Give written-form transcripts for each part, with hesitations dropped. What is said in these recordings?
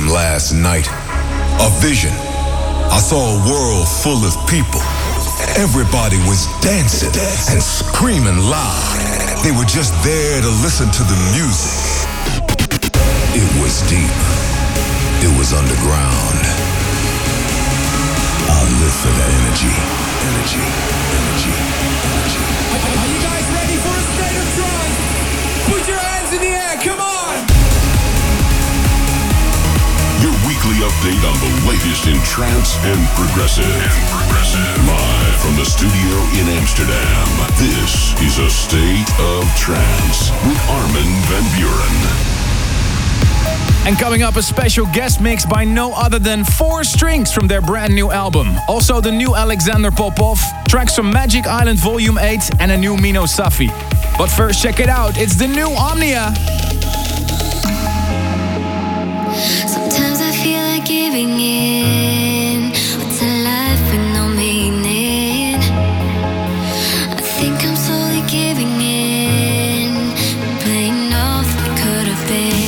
dream last night. A vision. I saw a world full of people. Everybody was dancing and screaming loud. They were just there to listen to the music. It was deep. It was underground. I live for that energy. Energy. Energy. Energy. Are you guys ready for a state of trance? Put your hands in the air, come on! Your weekly update on the latest in trance and progressive. Live from the studio in Amsterdam. This is A State of Trance with Armin van Buuren. And coming up, a special guest mix by no other than 4 Strings from their brand new album. Also the new Alexander Popov, tracks from Magic Island Volume 8 and a new Mino Safi. But first, check it out, it's the new Omnia. Sometimes I feel like giving in. What's a life with no meaning? I think I'm slowly giving in, playing off what could have been.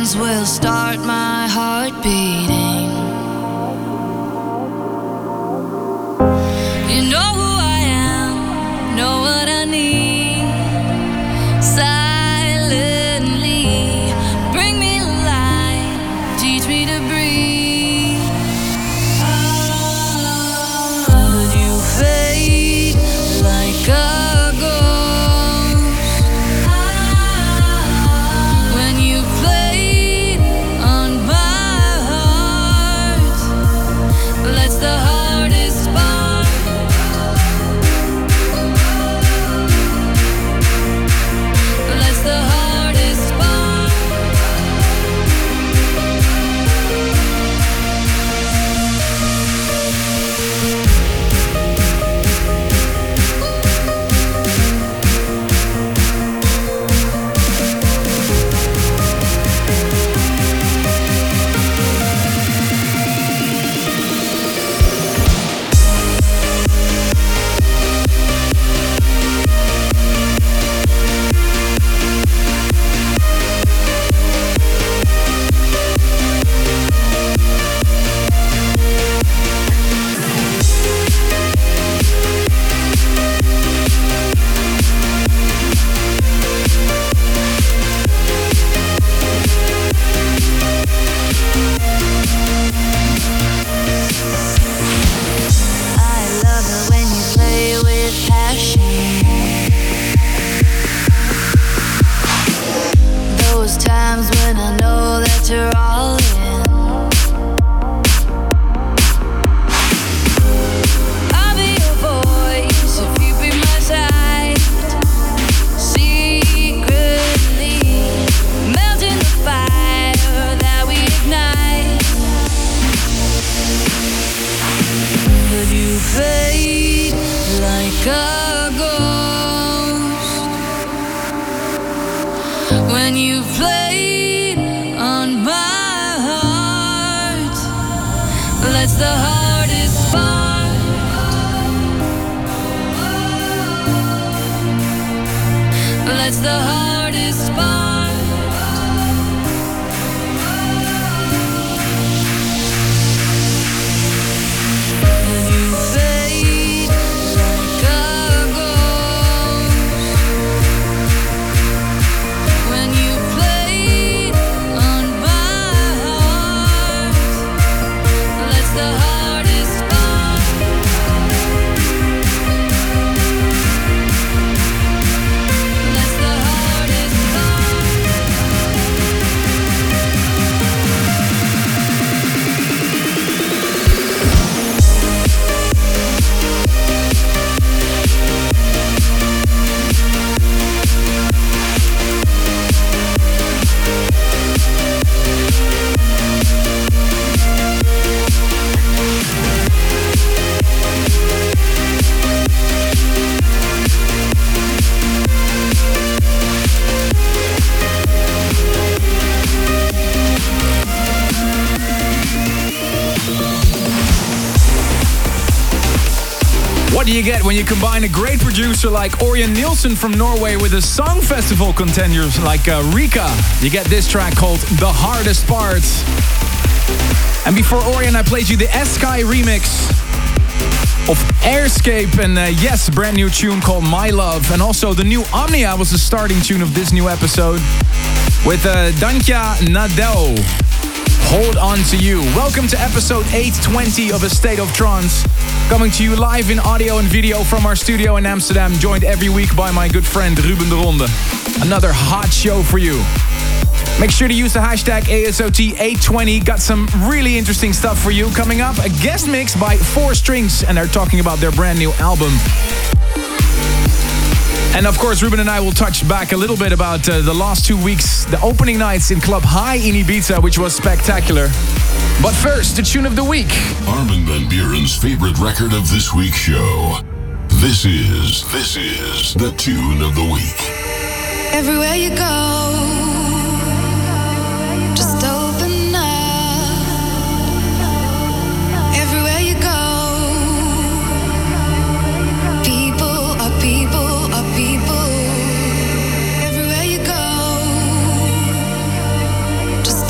times will start my heart beating. You know who I am, know what I need. Silently bring me life, teach me to breathe. But you fade like a do you get when you combine a great producer like Orion Nielsen from Norway with a song festival contenders like Rika? You get this track called The Hardest Part. And before Orion, I played you the S-Sky remix of Airscape and yes, brand new tune called My Love. And also the new Omnia was the starting tune of this new episode with Dantja Nadel. Hold On To You. Welcome to episode 820 of A State of Trance. Coming to you live in audio and video from our studio in Amsterdam, joined every week by my good friend Ruben de Ronde. Another hot show for you. Make sure to use the hashtag ASOT820. Got some really interesting stuff for you. Coming up, a guest mix by 4 Strings, and they're talking about their brand new album. And of course, Ruben and I will touch back a little bit about the last 2 weeks, the opening nights in Club High in Ibiza, which was spectacular. But first, the tune of the week. Armin van Buuren's favorite record of this week's show. This is the tune of the week. Everywhere you go, just open up. Everywhere you go, people are people are people. Everywhere you go, just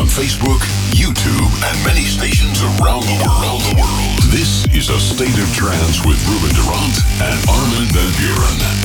Facebook, YouTube, and many stations around the world. This is A State of Trance with Ruben Durant and Armin van Buuren.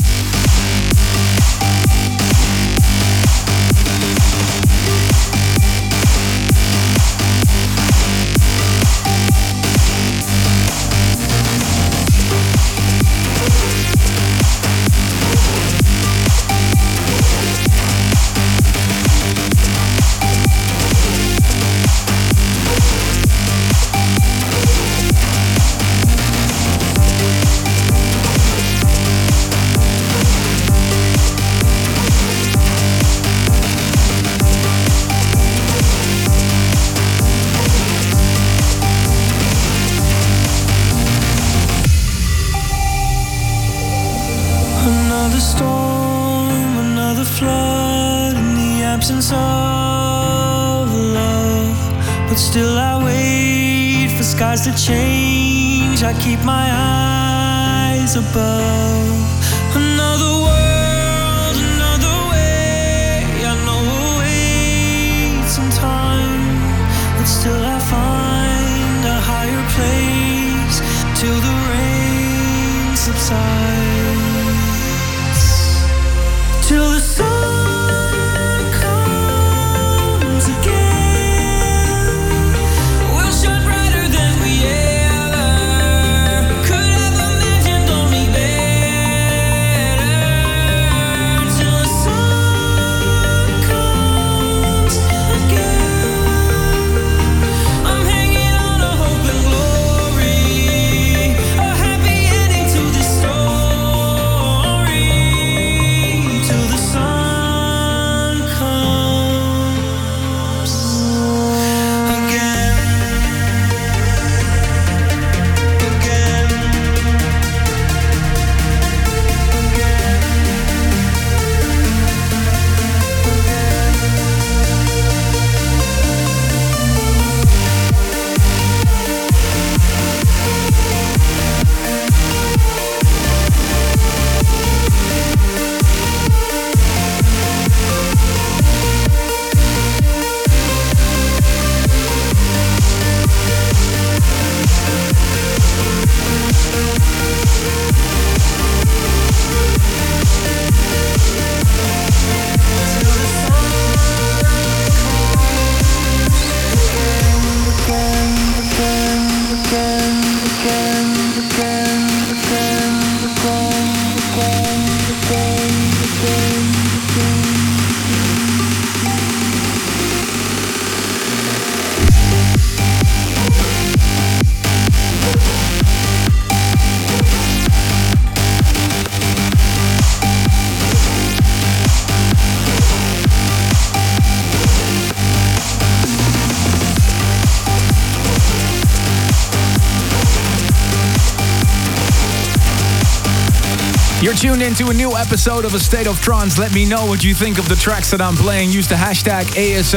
Another storm, another flood in the absence of love. But still I wait for skies to change. I keep my eyes above. Another world, another way. I know we'll wait some time, but still I find a higher place till the rain subsides. Till the sun comes again, we'll shine brighter than we ever could have imagined, only better. Till the sun comes again, I'm hanging on a hope and glory, a happy ending to this story. Till the sun comes again, again, You're tuned into a new episode of A State of Trance. Let me know what you think of the tracks that I'm playing. Use the hashtag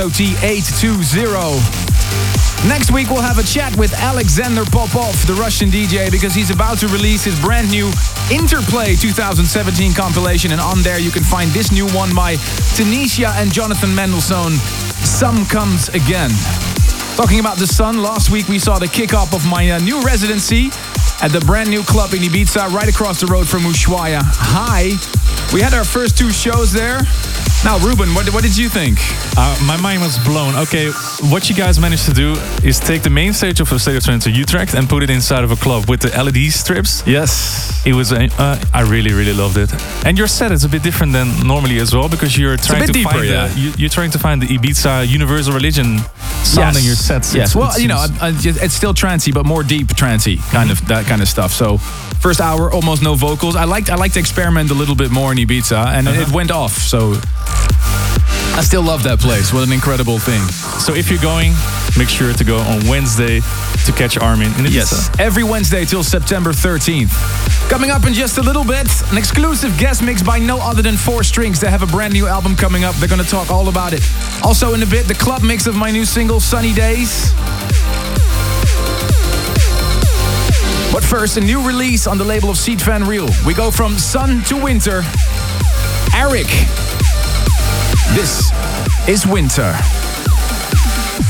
ASOT820. Next week we'll have a chat with Alexander Popov, the Russian DJ, because he's about to release his brand new Interplay 2017 compilation, and on there you can find this new one by Tanisha and Jonathan Mendelssohn, Some Comes Again. Talking about the sun, last week we saw the kickoff of my new residency at the brand new club in Ibiza, right across the road from Ushuaia. Hi. We had our first two shows there. Now, Ruben, what did you think? My mind was blown. Okay, what you guys managed to do is take the main stage of A State of Trance to Utrecht and put it inside of a club with the LED strips. Yes. It was, I really, really loved it. And your set is a bit different than normally as well, because you're trying to deeper, find you're trying to find the Ibiza universal religion sound in your sets. Yes, well, you know, it's still trancey, but more deep trancey, kind of that kind of stuff. So, first hour, almost no vocals. I liked to experiment a little bit more in Ibiza, and it went off. So, I still love that place. What an incredible thing. So if you're going, make sure to go on Wednesday to catch Armin in Ibiza. Yes, every Wednesday till September 13th. Coming up in just a little bit, an exclusive guest mix by no other than 4 Strings. They have a brand new album coming up. They're going to talk all about it. Also in a bit, the club mix of my new single, Sunny Days. But first, a new release on the label of Sied Van Riel. We go from sun to winter. Eric. This is Winter.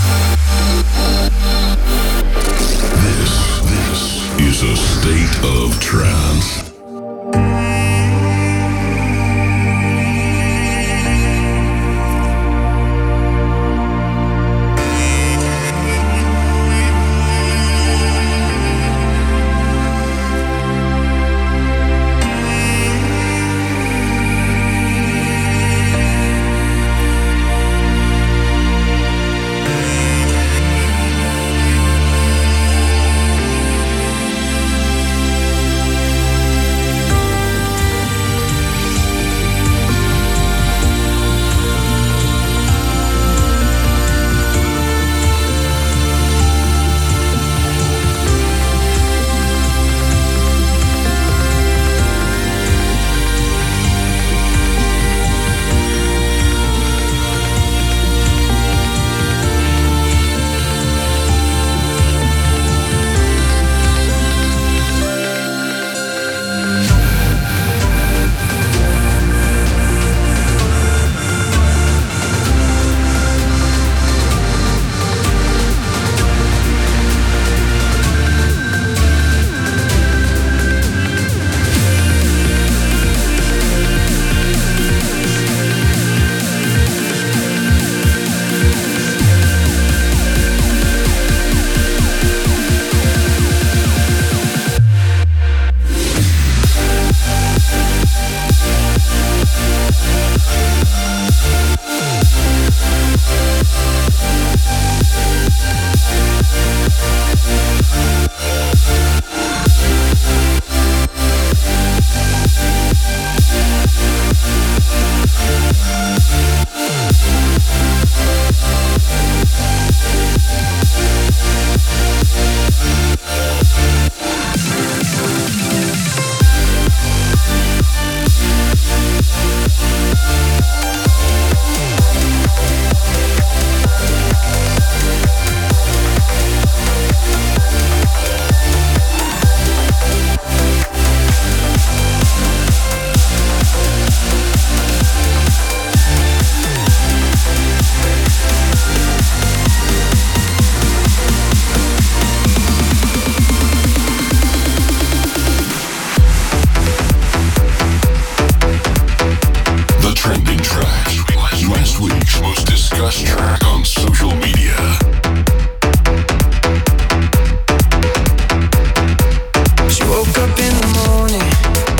woke up in the morning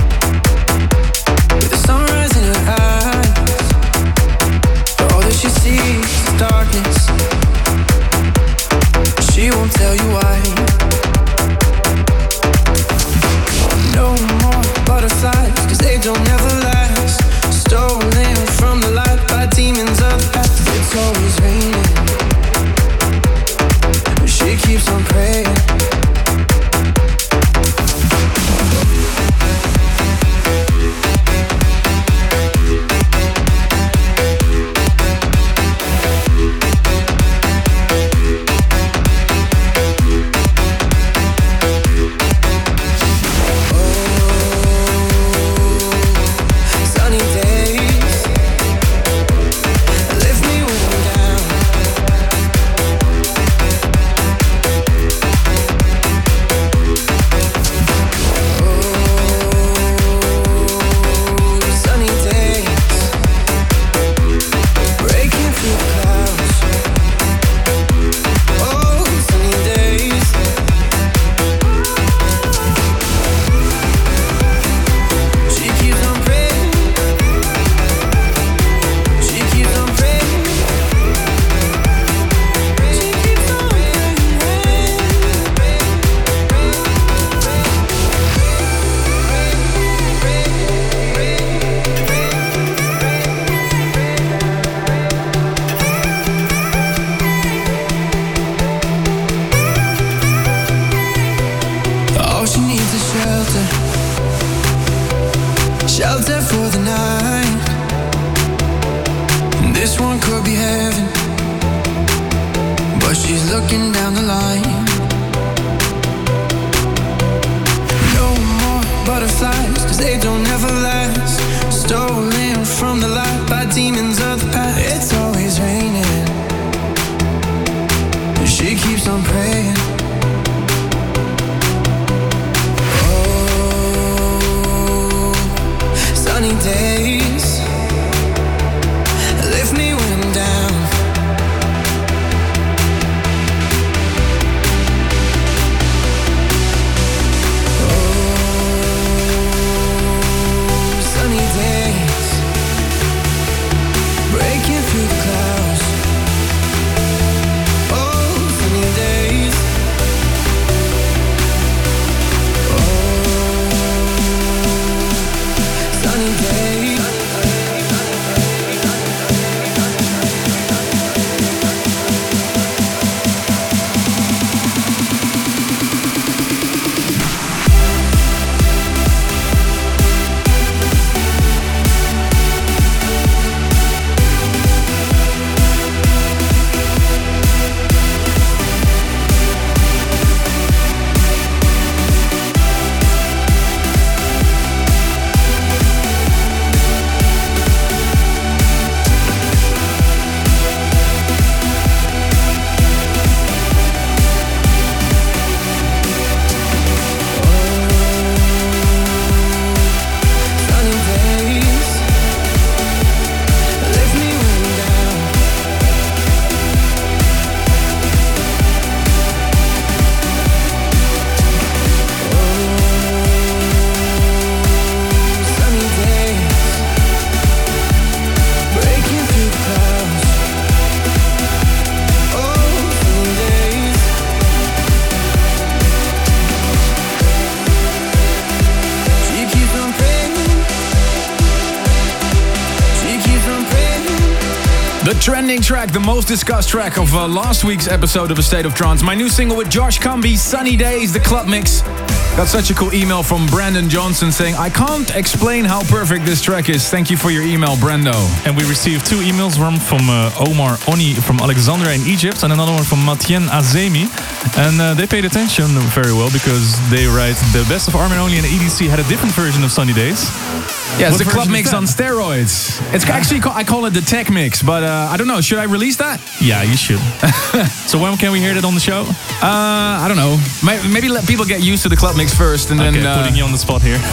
with the sunrise in her eyes, but all that she sees is darkness. She won't tell you why. No more butterflies, 'cause they don't ever last. Stolen from the light by demons of the past. It's always raining, but she keeps on praying. Shelter for the night. This one could be heaven, but she's looking down the line. No more butterflies, 'cause they don't ever last. Stolen from the light by demons of the past. It's always raining, she keeps on praying. Sunny days lift me when I'm down. Sunny days breaking through the clouds. Sunny days. Sunny days. The trending track, the most discussed track of last week's episode of A State of Trance. My new single with Josh Cumby, Sunny Days, the club mix. Got such a cool email from Brandon Johnson saying, I can't explain how perfect this track is. Thank you for your email, Brando. And we received 2 emails from Omar Oni from Alexandria in Egypt and another one from Matien Azemi. And they paid attention very well because they write, the best of Armin Only and EDC had a different version of Sunny Days. Yeah, it's the club mix on steroids. It's actually, I call it the tech mix, but I don't know. Should I release that? Yeah, you should. So when can we hear that on the show? I don't know. Maybe let people get used to the club mix first and then... putting you on the spot here.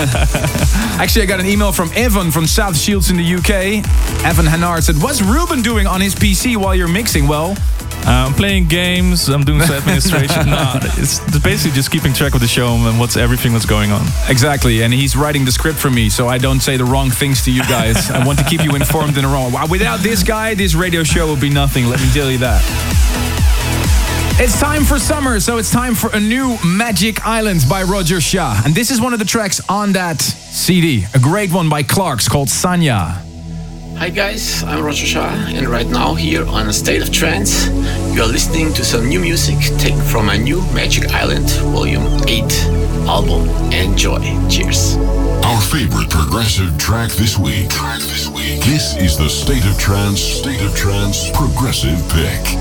Actually, I got an email from Evan from South Shields in the UK. Evan Hannard said, what's Ruben doing on his PC while you're mixing? Well, I'm playing games, I'm doing some administration. No, it's basically just keeping track of the show and everything that's going on. Exactly, and he's writing the script for me, so I don't say the wrong things to you guys. I want to keep you informed and wrong. Without this guy, this radio show would be nothing, let me tell you that. It's time for summer, so it's time for a new Magic Islands by Roger Shah. And this is one of the tracks on that CD. A great one by Clarks called Sanya. Hi guys, I'm Roger Shah, and right now here on A State of Trance, you are listening to some new music taken from my new Magic Island Volume 8 album. Enjoy. Cheers. Our favorite progressive track this week. This is the State of Trance progressive pick.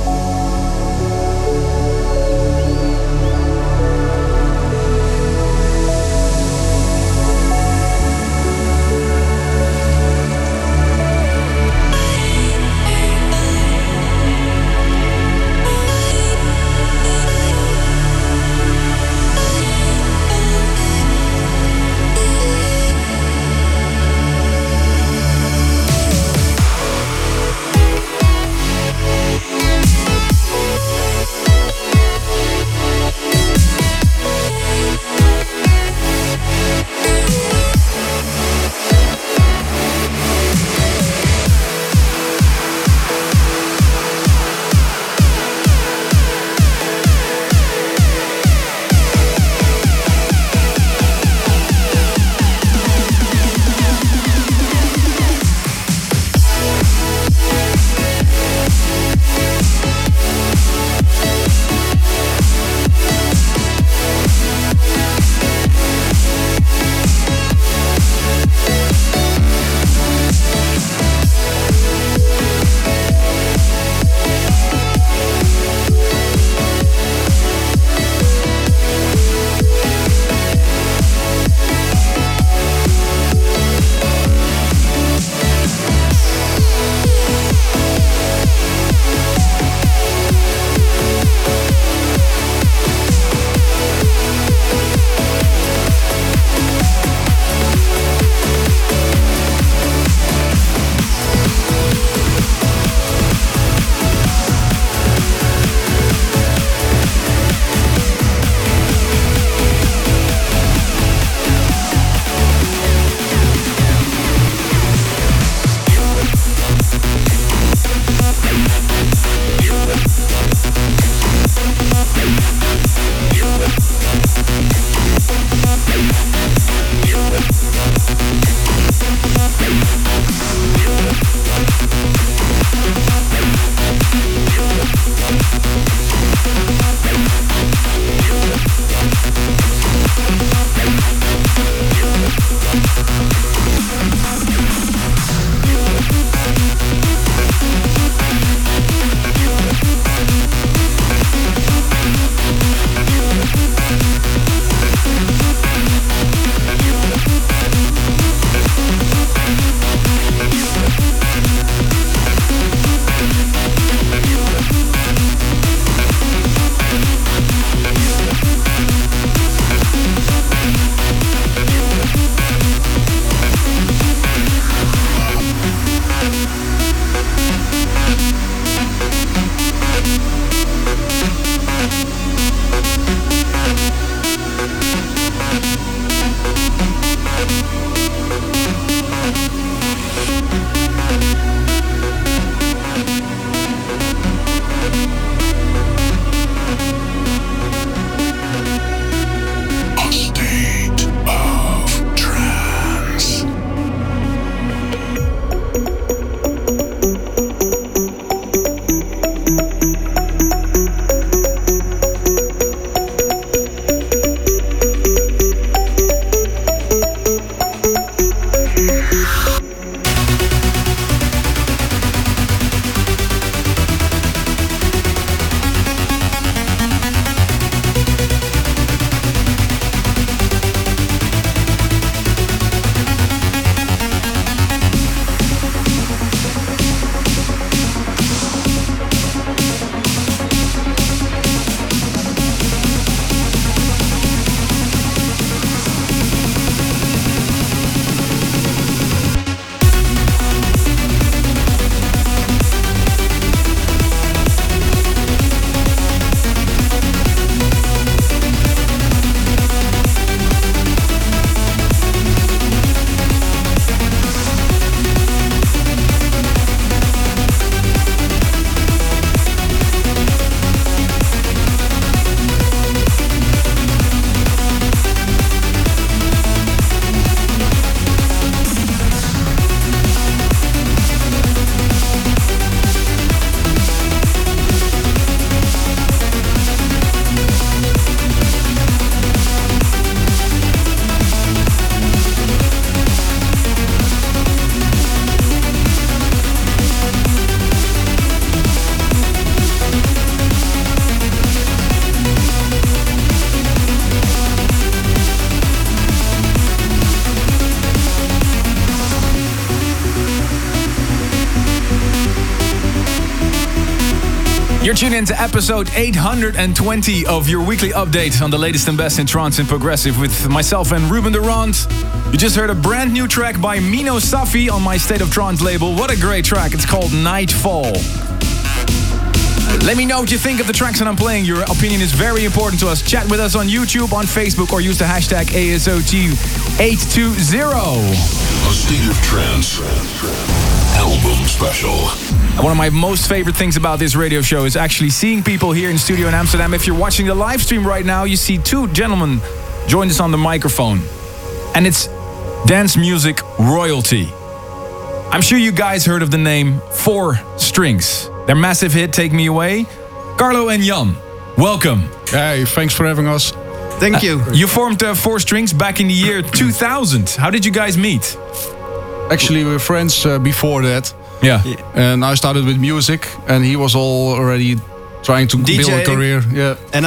You're tuned into episode 820 of your weekly update on the latest and best in trance and progressive with myself and Ruben Durant. You just heard a brand new track by Mino Safi on my State of Trance label. What a great track. It's called Nightfall. Let me know what you think of the tracks that I'm playing. Your opinion is very important to us. Chat with us on YouTube, on Facebook, or use the hashtag ASOT820. A State of Trance album special. One of my most favorite things about this radio show is actually seeing people here in studio in Amsterdam. If you're watching the live stream right now, you see two gentlemen join us on the microphone. And it's dance music royalty. I'm sure you guys heard of the name 4 Strings. Their massive hit, Take Me Away. Carlo and Jan, welcome. Hey, thanks for having us. Thank you. You formed 4 Strings back in the year 2000. How did you guys meet? Actually, we were friends before that. Yeah. And I started with music, and he was already trying to build a career. Yeah. And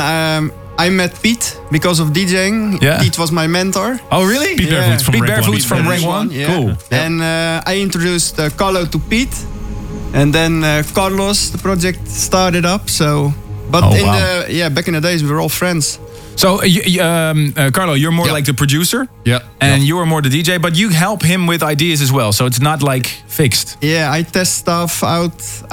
I met Pete because of DJing. Yeah. Pete was my mentor. Oh, really? Pete Barefoots from Pete Rank Barefoots One. from Rank 1? Yeah. Cool. And I introduced Carlo to Pete. And then Carlos, the project started up. So, but back in the days, we were all friends. So, Carlo, you're more like the producer. Yeah. And you are more the DJ, but you help him with ideas as well. So it's not like fixed. Yeah, I test stuff out.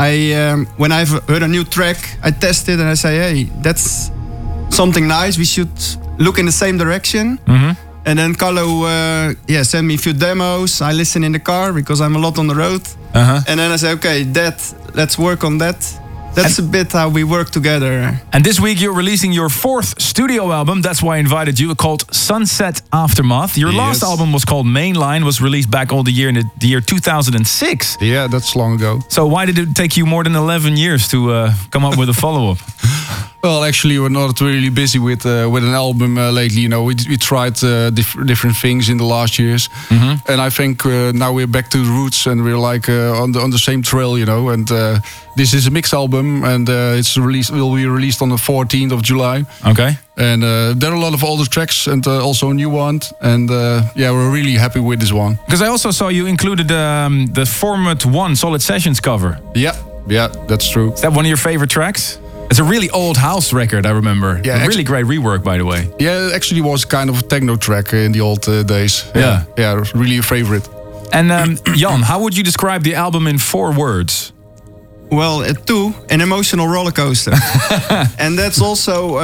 When I've heard a new track, I test it and I say, hey, that's something nice. We should look in the same direction. Mm-hmm. And then Carlo, sent me a few demos. I listen in the car because I'm a lot on the road. Uh-huh. And then I say, okay, let's work on that. That's a bit how we work together. And this week you're releasing your 4th studio album. That's why I invited you. Called Sunset Aftermath. Your last album was called Mainline. Was released back all the year in the year 2006. Yeah, that's long ago. So why did it take you more than 11 years to come up with a follow-up? Well, actually, we're not really busy with an album lately. You know, we tried different things in the last years, and I think now we're back to the roots and we're like on the same trail. You know, and this is a mix album, and will be released on the 14th of July. Okay. And there are a lot of older tracks and also a new one, and we're really happy with this one. Because I also saw you included the Format 1 Solid Sessions cover. Yeah, that's true. Is that one of your favorite tracks? It's a really old house record, I remember. Yeah, a really great rework, by the way. Yeah, it actually was kind of a techno track in the old days. Yeah, really a favorite. And Jan, how would you describe the album in 4 words? Well, 2, an emotional roller coaster. And that's also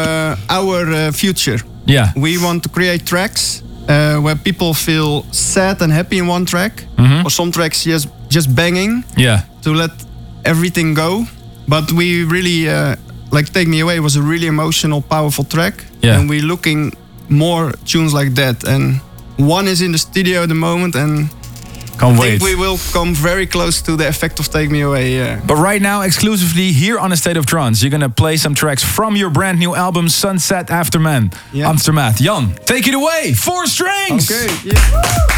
our future. Yeah. We want to create tracks where people feel sad and happy in one track, or some tracks just banging. Yeah. To let everything go. But we really like Take Me Away was a really emotional, powerful track. Yeah. And we're looking more tunes like that. And 1 is in the studio at the moment, and Can't I wait. think we will come very close to the effect of Take Me Away. Yeah. But right now, exclusively here on A State of Trance, you're gonna play some tracks from your brand new album, Sunset Aftermath. Jan, take it away. 4 Strings. Okay. Yeah.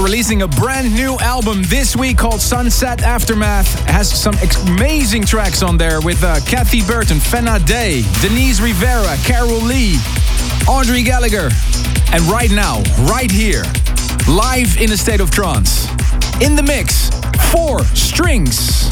releasing a brand new album this week called Sunset Aftermath. It has some amazing tracks on there with Kathy Burton, Fenna Day, Denise Rivera, Carol Lee, Andre Gallagher. And right now, right here, live in a state of trance, in the mix, 4 Strings.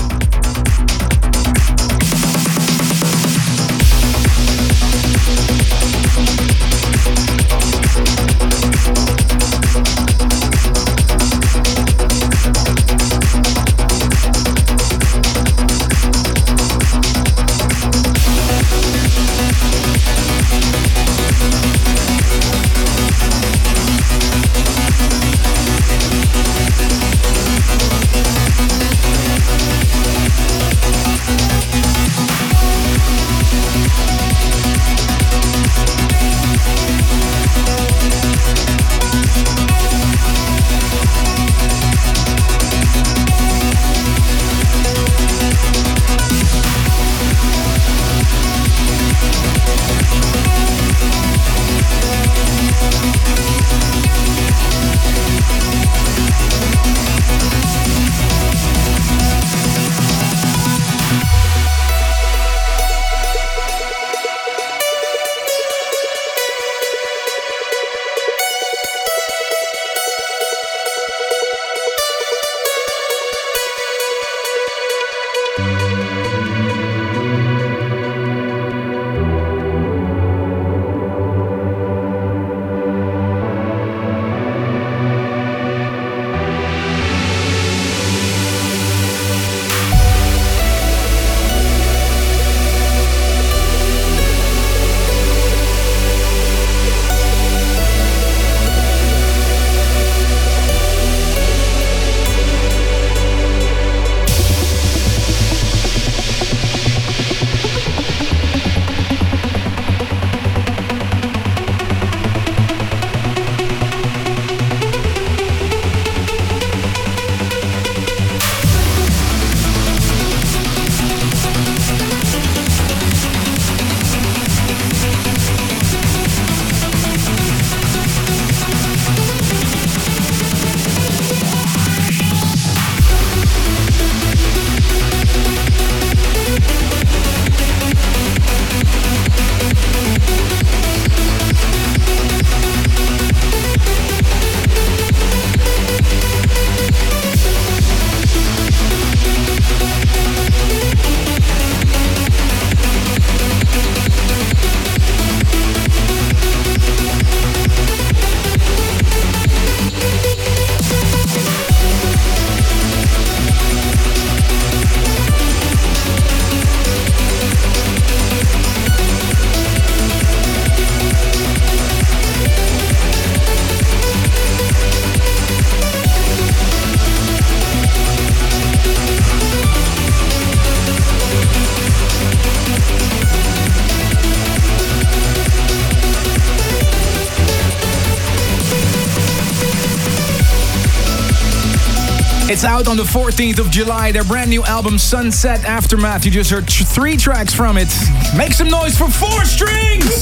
It's out on the 14th of July, their brand new album Sunset Aftermath. You just heard 3 tracks from it. Make some noise for 4 Strings!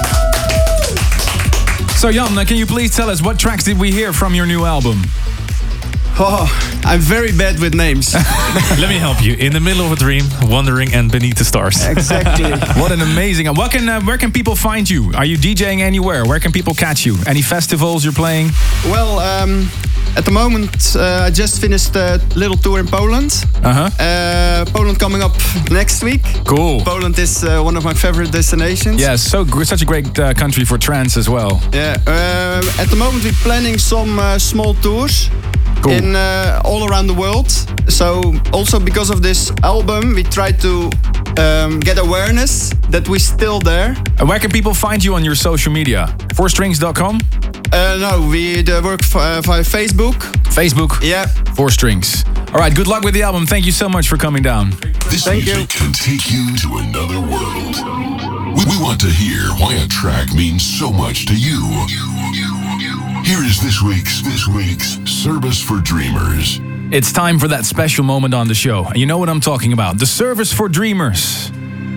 So Jan, can you please tell us what tracks did we hear from your new album? Oh, I'm very bad with names. Let me help you. In the middle of a dream, wandering and beneath the stars. Exactly. What an amazing... Where can people find you? Are you DJing anywhere? Where can people catch you? Any festivals you're playing? Well, at the moment, I just finished a little tour in Poland. Poland coming up next week. Cool. Poland is one of my favorite destinations. Yeah, such a great country for trance as well. Yeah. At the moment, we're planning some small tours. Cool. In all around the world. So also because of this album, we try to get awareness that we're still there. And where can people find you on your social media? 4strings.com? No, we work via Facebook. Facebook? Yeah. 4 Strings. All right, good luck with the album. Thank you so much for coming down. This music can take you to another world. We want to hear why a track means so much to you. Here is this week's Service for Dreamers. It's time for that special moment on the show. And you know what I'm talking about. The Service for Dreamers.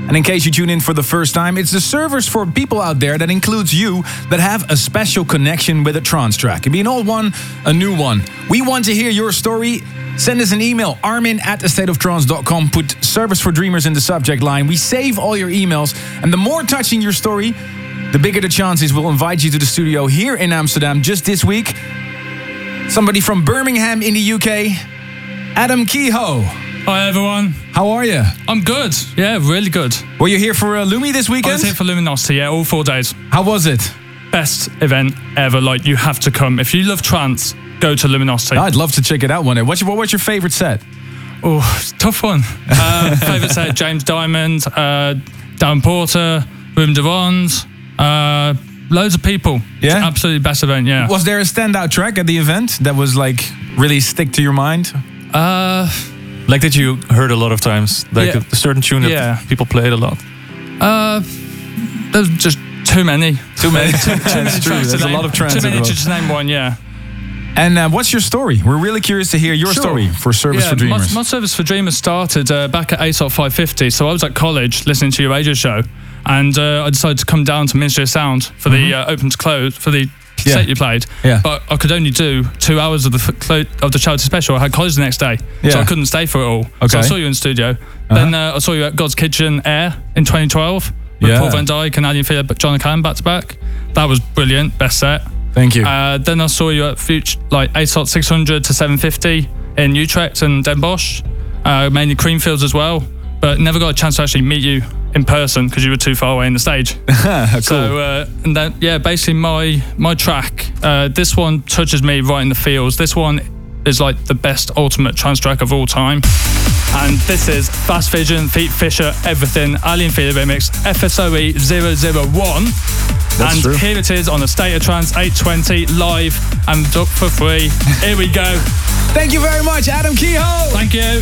And in case you tune in for the first time, it's the servers for people out there that includes you that have a special connection with a trance track. It can be an old one, a new one. We want to hear your story. Send us an email, armin@astateoftrance.com. Put Service for Dreamers in the subject line. We save all your emails. And the more touching your story, the bigger the chances we'll invite you to the studio here in Amsterdam. Just this week, somebody from Birmingham in the UK, Adam Kehoe. Hi everyone. How are you? I'm good. Yeah, really good. Were you here for Lumi this weekend? I was here for Luminosity, yeah, all 4 days. How was it? Best event ever. Like, you have to come. If you love trance, go to Luminosity. I'd love to check it out one day. What was your favorite set? Oh, tough one. Favorite set, James Diamond, Dan Porter, Wim Durand, loads of people. Yeah? Absolutely best event, yeah. Was there a standout track at the event that was like really stick to your mind? Like that you heard a lot of times, like a certain tune that people played a lot. There's just too many. Too many. That's true. There's a lot of trance. Too many to just name one, yeah. And what's your story? We're really curious to hear your story for Service for Dreamers. My Service for Dreamers started back at ASOT 550. So I was at college listening to your radio show, and I decided to come down to Ministry of Sound for the open to close for the set you played. Yeah. But I could only do 2 hours of the charity special. I had college the next day, so I couldn't stay for it all. Okay. So I saw you in studio. Then I saw you at God's Kitchen Air in 2012 with Paul Van Dyke and Alien Fear, but John O'Callaghan back to back. That was brilliant. Best set. Thank you. Then I saw you at Future, like ASOT 600 to 750 in Utrecht and Den Bosch, mainly Creamfields as well, but never got a chance to actually meet you in person because you were too far away in the stage. Cool. So, and then, basically my track, this one touches me right in the feels. This one is like the best ultimate trance track of all time. And this is Fast Vision, Feet Fisher, Everything, Alien Fear remix, FSOE 001. That's and true. Here it is on the State of Trance 820 live and up for free. Here we go. Thank you very much, Adam Kehoe. Thank you.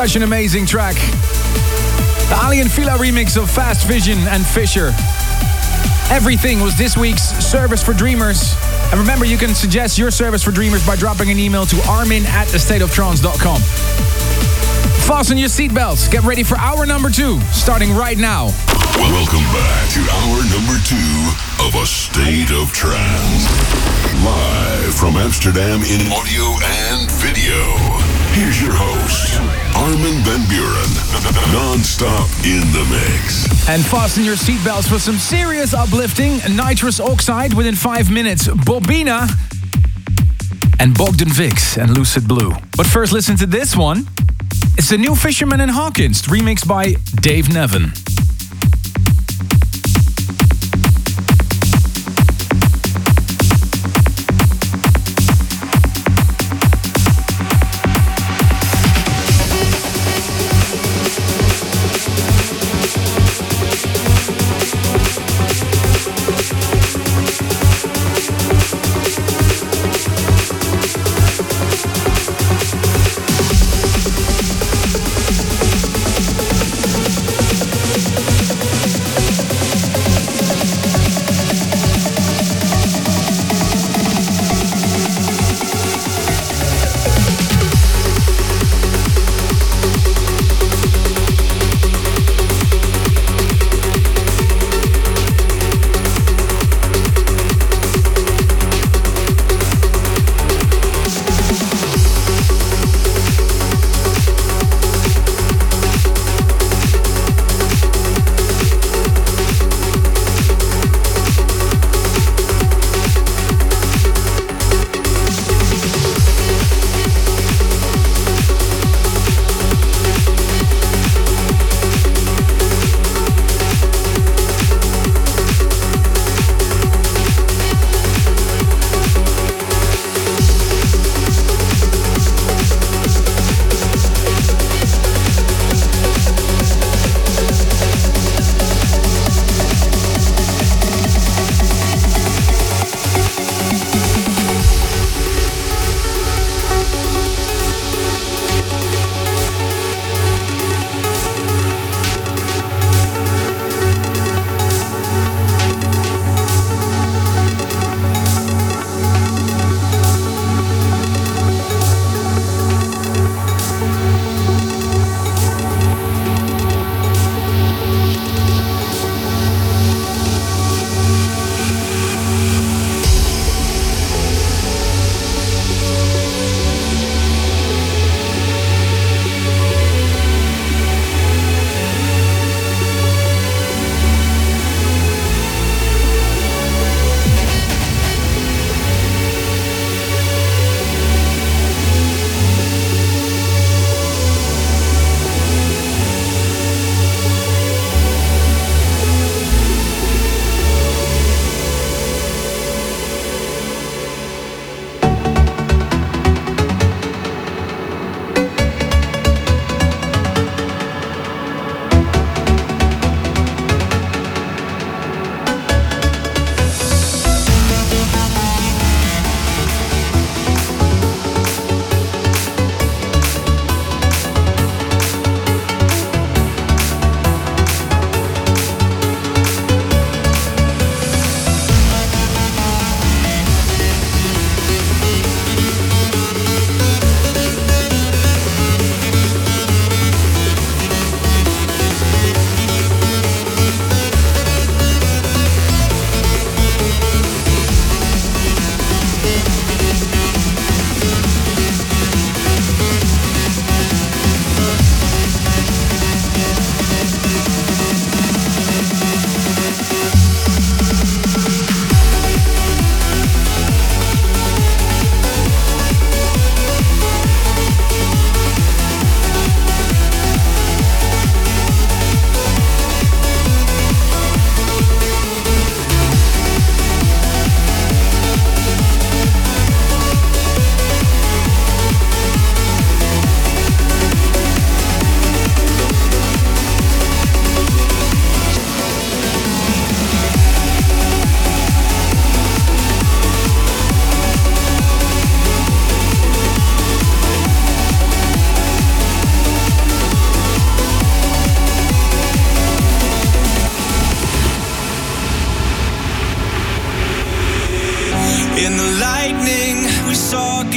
Such an amazing track. The Ali and Fila remix of Fast Vision and Fisher. Everything was this week's Service for Dreamers. And remember, you can suggest your Service for Dreamers by dropping an email to armin@astateoftrance.com. Fasten your seatbelts. Get ready for hour number 2, starting right now. Welcome back to hour number 2 of A State of Trance. Live from Amsterdam in audio and video. Here's your host, Armin van Buuren. Non-stop in the mix. And fasten your seatbelts for some serious uplifting. Nitrous Oxide within 5 minutes. Bobina. And Bogdan Vix and Lucid Blue. But first, listen to this one. It's the new Fisherman and Hawkins, remixed by Dave Nevin.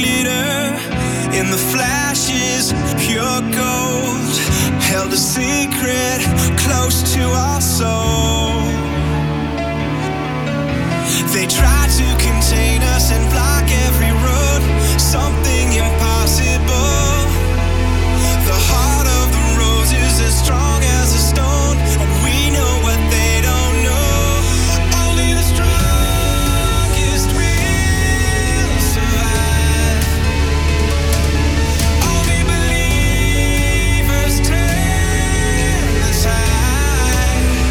glitter in the flashes, pure gold, held a secret close to our soul. They try to contain us and block every road, something impossible. The heart of the rose is as strong as a stone, and we know what they don't know. Only the strongest will survive. Only believers turn the tide.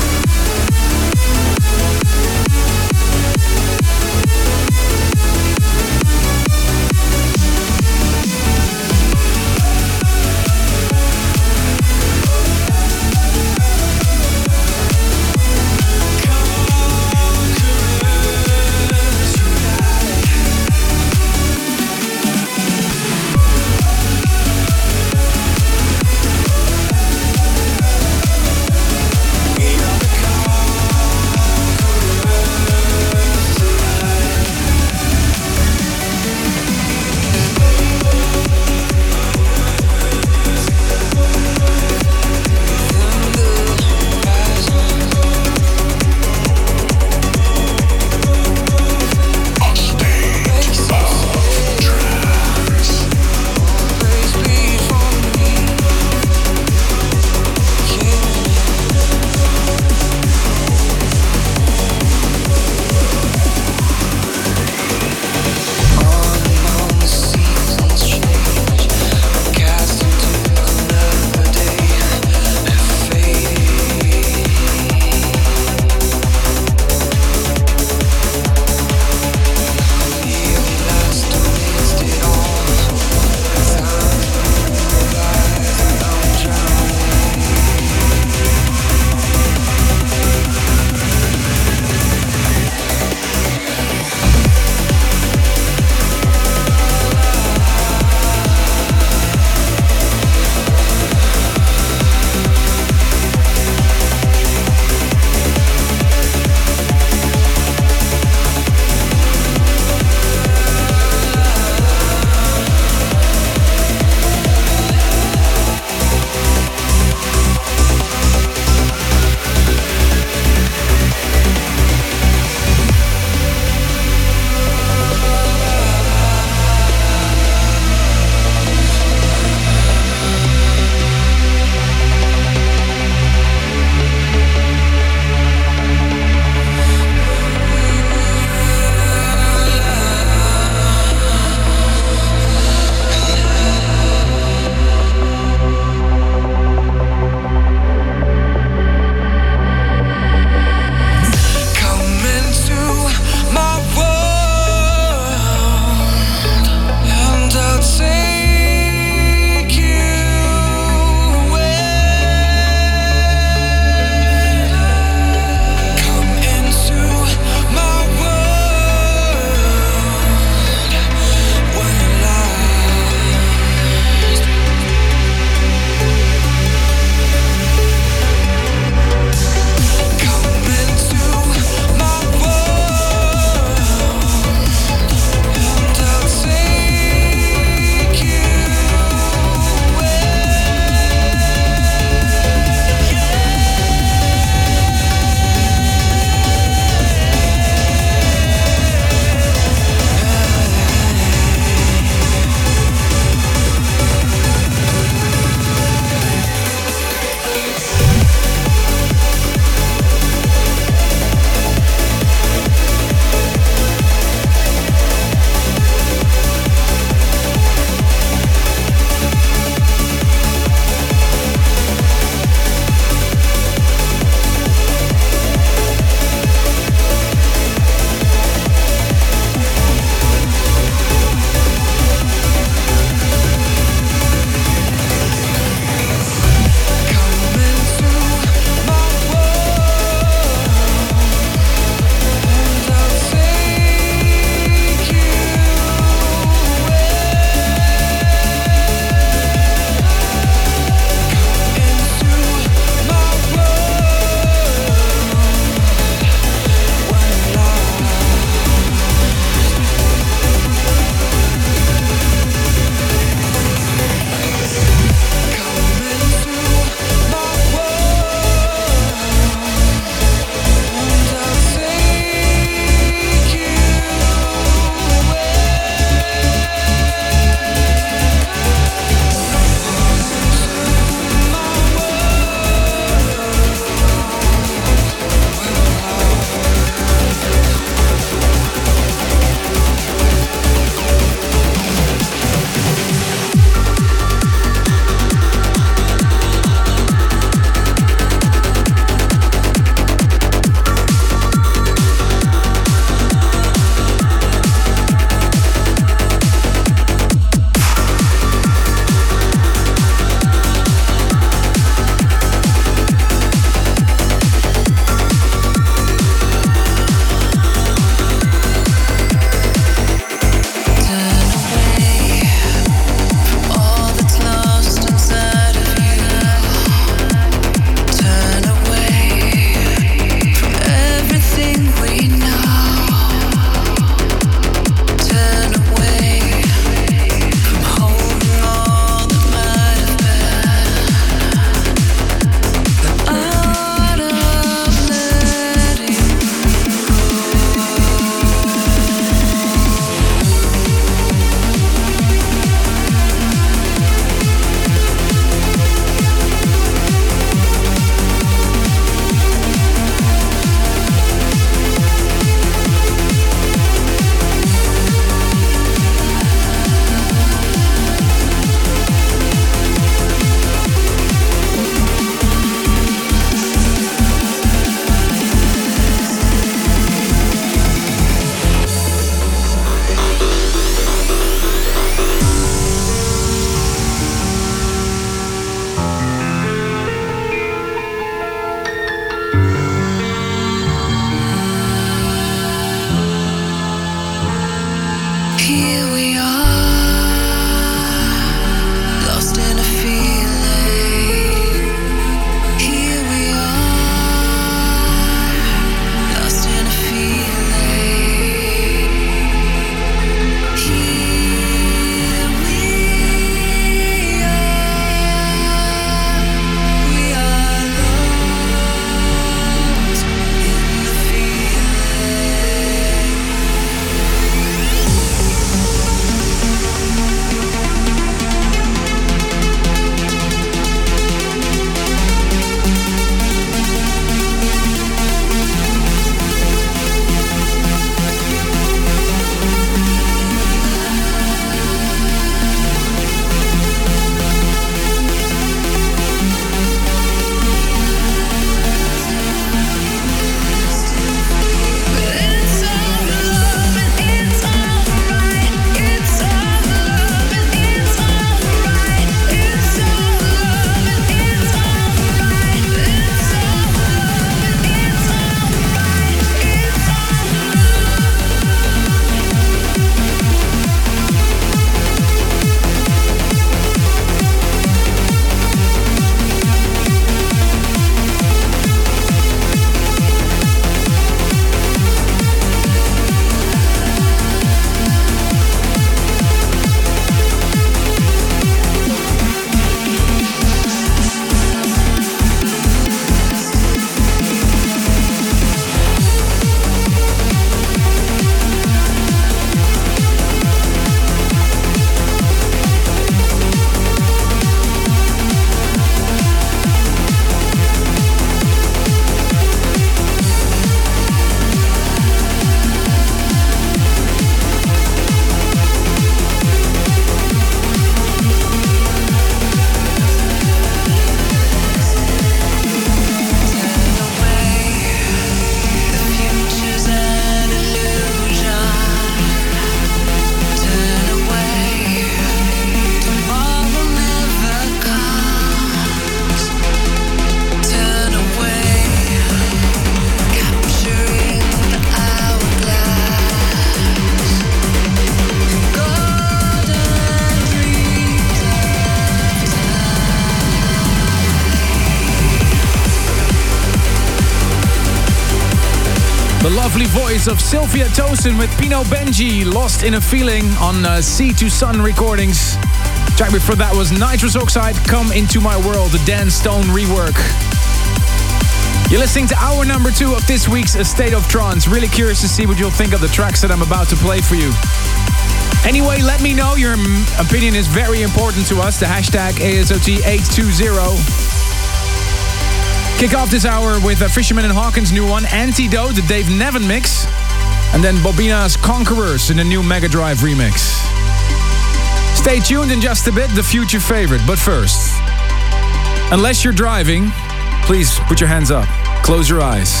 The lovely voice of Sylvia Tosin with Pino Benji, Lost in a Feeling on Sea to Sun Recordings. Track before that was Nitrous Oxide, Come Into My World, the Dan Stone rework. You're listening to hour number 2 of this week's A State of Trance. Really curious to see what you'll think of the tracks that I'm about to play for you. Anyway, let me know. Your opinion is very important to us. The hashtag ASOT820. Kick off this hour with Fisherman and Hawkins' new one, Antidote, the Dave Nevin mix. And then Bobina's Conquerors in a new Mega Drive remix. Stay tuned in just a bit, the future favorite. But first, unless you're driving, please put your hands up, close your eyes,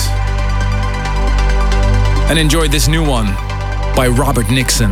and enjoy this new one by Robert Nixon.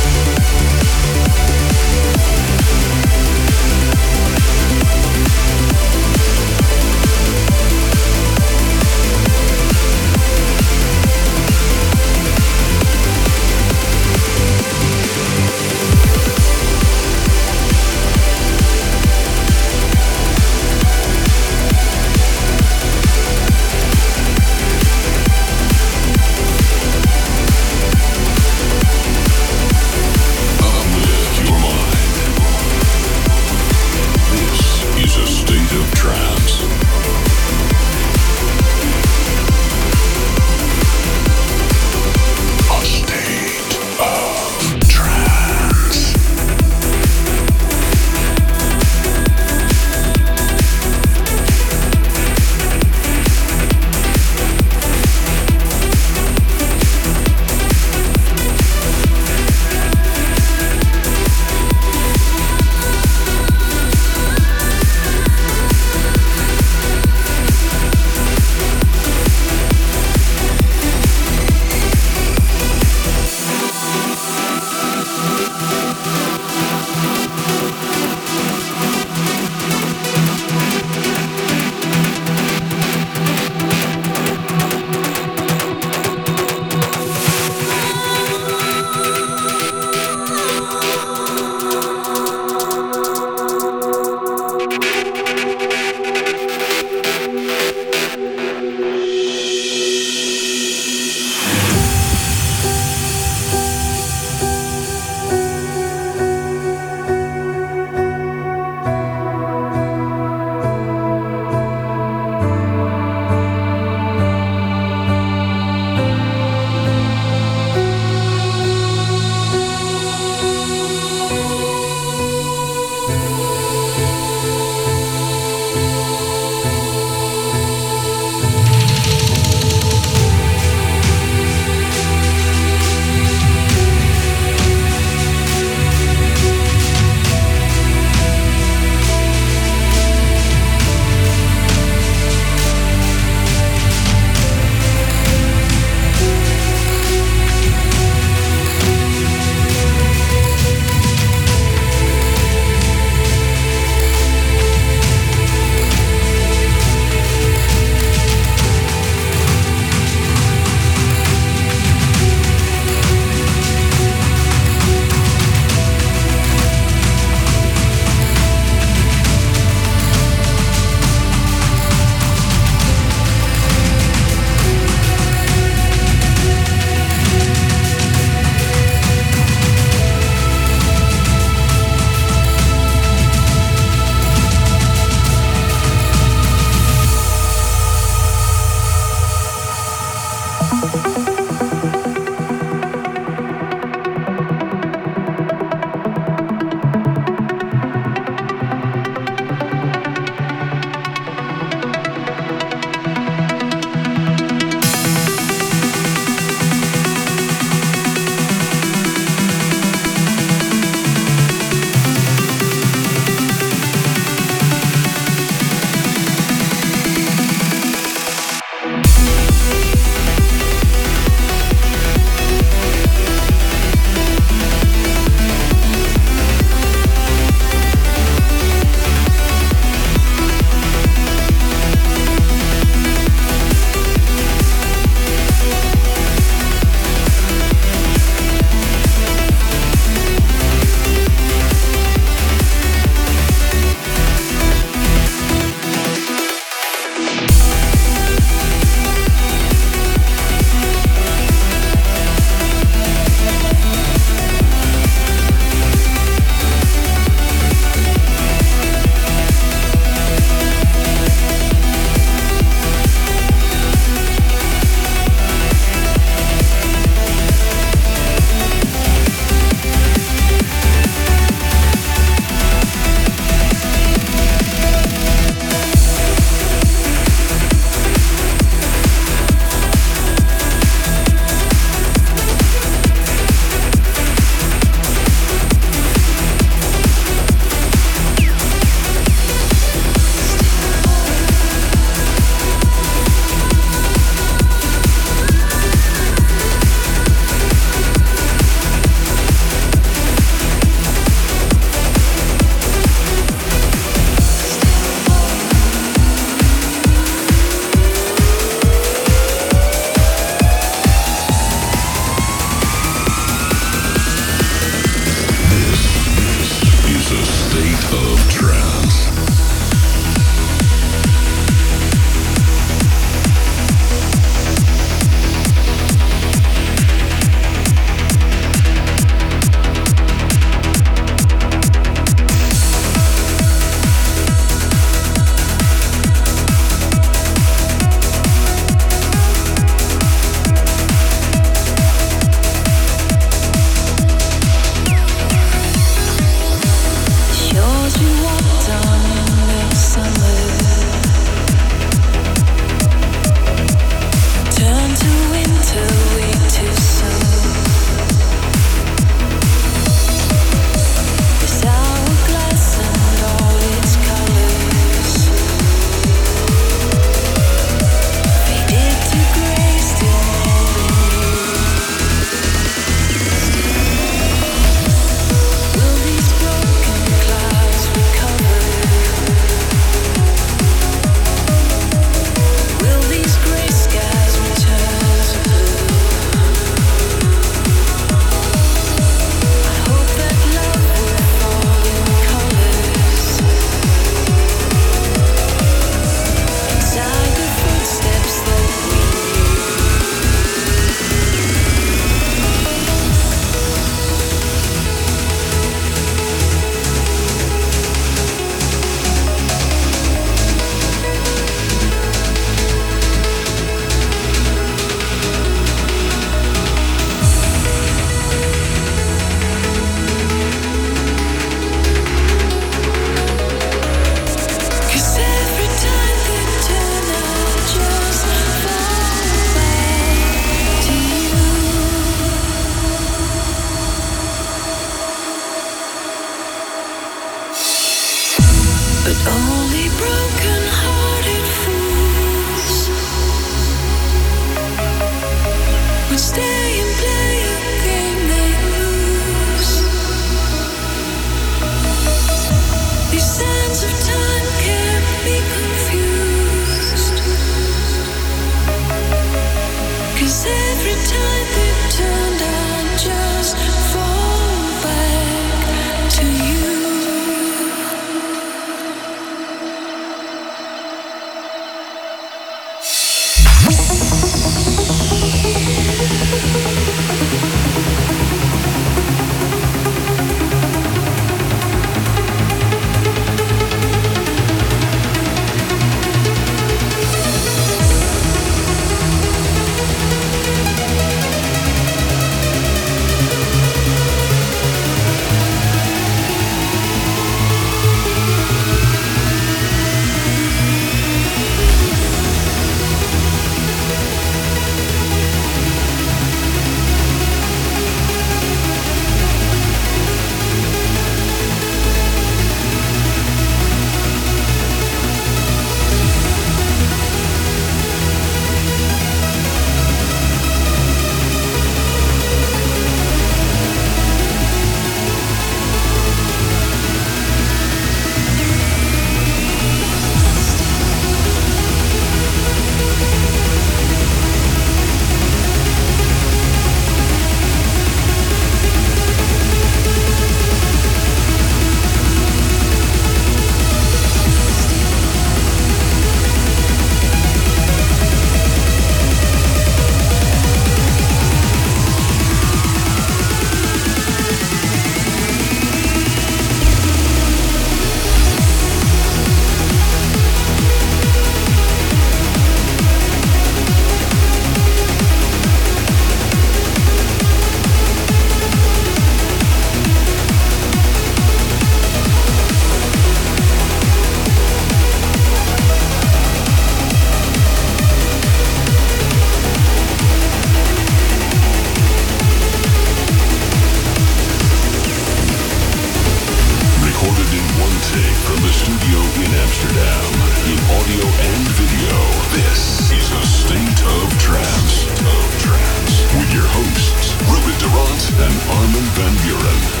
Scott and Armin van Buren.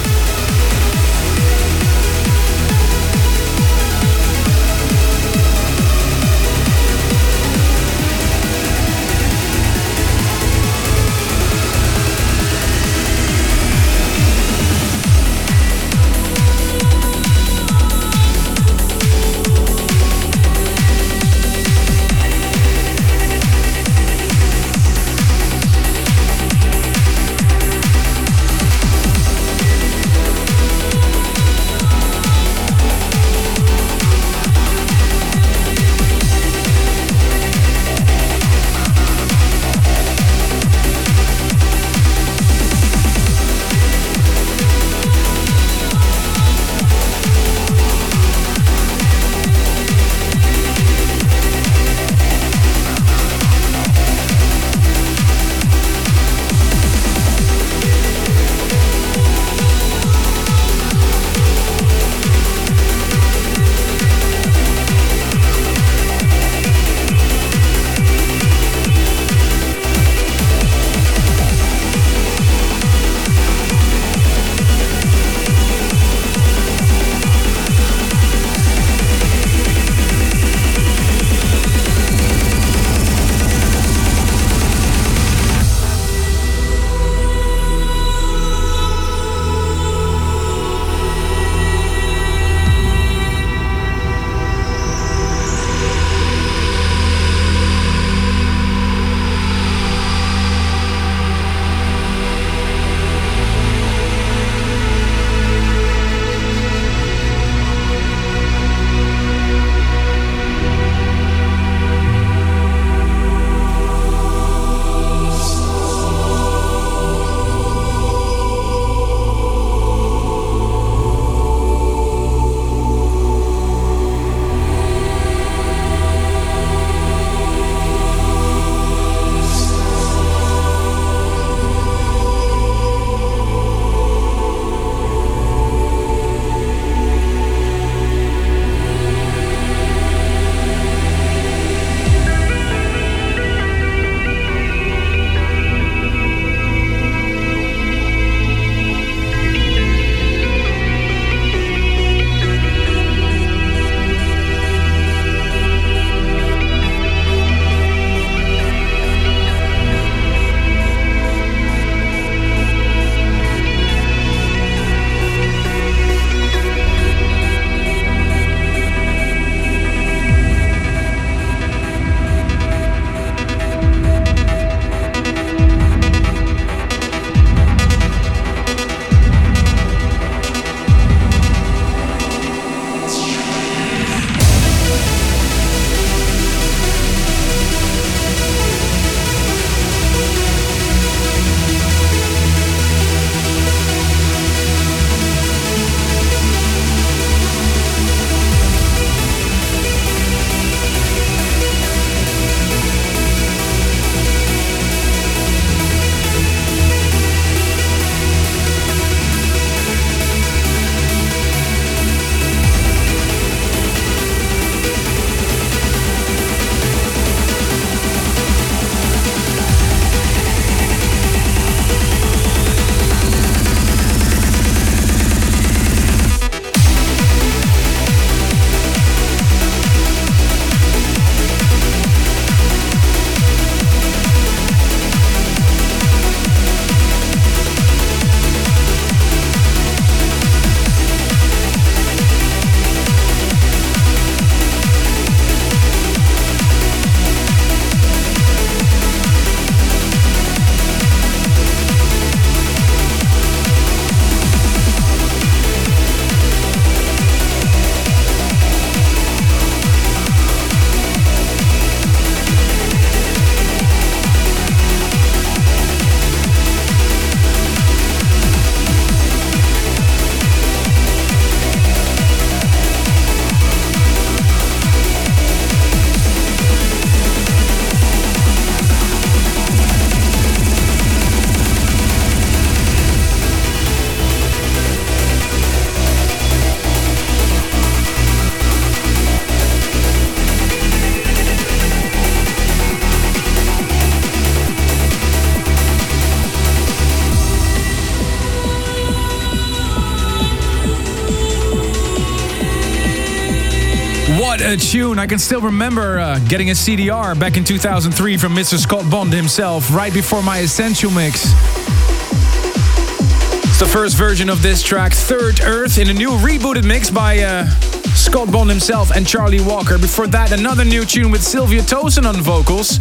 What a tune. I can still remember getting a CDR back in 2003 from Mr. Scott Bond himself, right before my Essential mix. It's the first version of this track, Third Earth, in a new rebooted mix by Scott Bond himself and Charlie Walker. Before that, another new tune with Sylvia Tosen on vocals.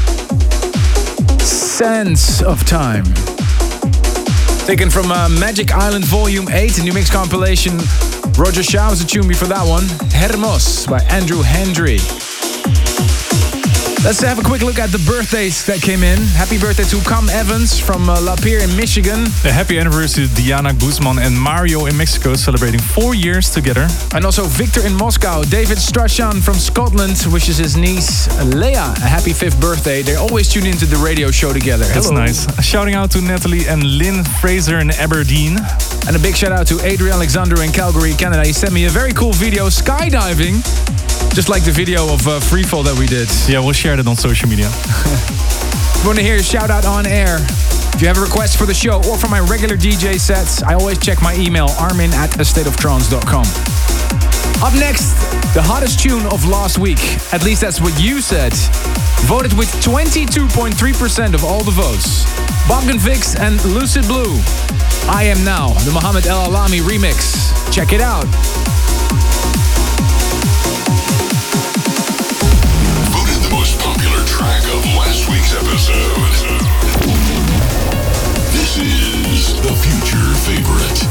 Sense of Time. Taken from Magic Island Volume 8, a new mix compilation. Roger Shah was a tune before that one. Hermos by Andrew Hendry. Let's have a quick look at the birthdays that came in. Happy birthday to Cam Evans from Lapeer in Michigan. A happy anniversary to Diana Guzman and Mario in Mexico, celebrating 4 years together. And also Victor in Moscow. David Strachan from Scotland wishes his niece Leia a happy 5th birthday. They always tune into the radio show together. That's Hello. nice. Shouting out to Natalie and Lynn Fraser in Aberdeen. And a big shout out to Adrian Alexander in Calgary, Canada. He sent me a very cool video skydiving. Just like the video of Freefall that we did. Yeah, we'll share that on social media. If you want to hear a shout out on air, if you have a request for the show or for my regular DJ sets, I always check my email, armin@astateoftrance.com. Up next, the hottest tune of last week. At least that's what you said. Voted with 22.3% of all the votes. Bogdan Vix and Lucid Blue. I Am Now, the Mohammed El Alami remix. Check it out. Voted the most popular track of last week's episode. This is the Future Favorite.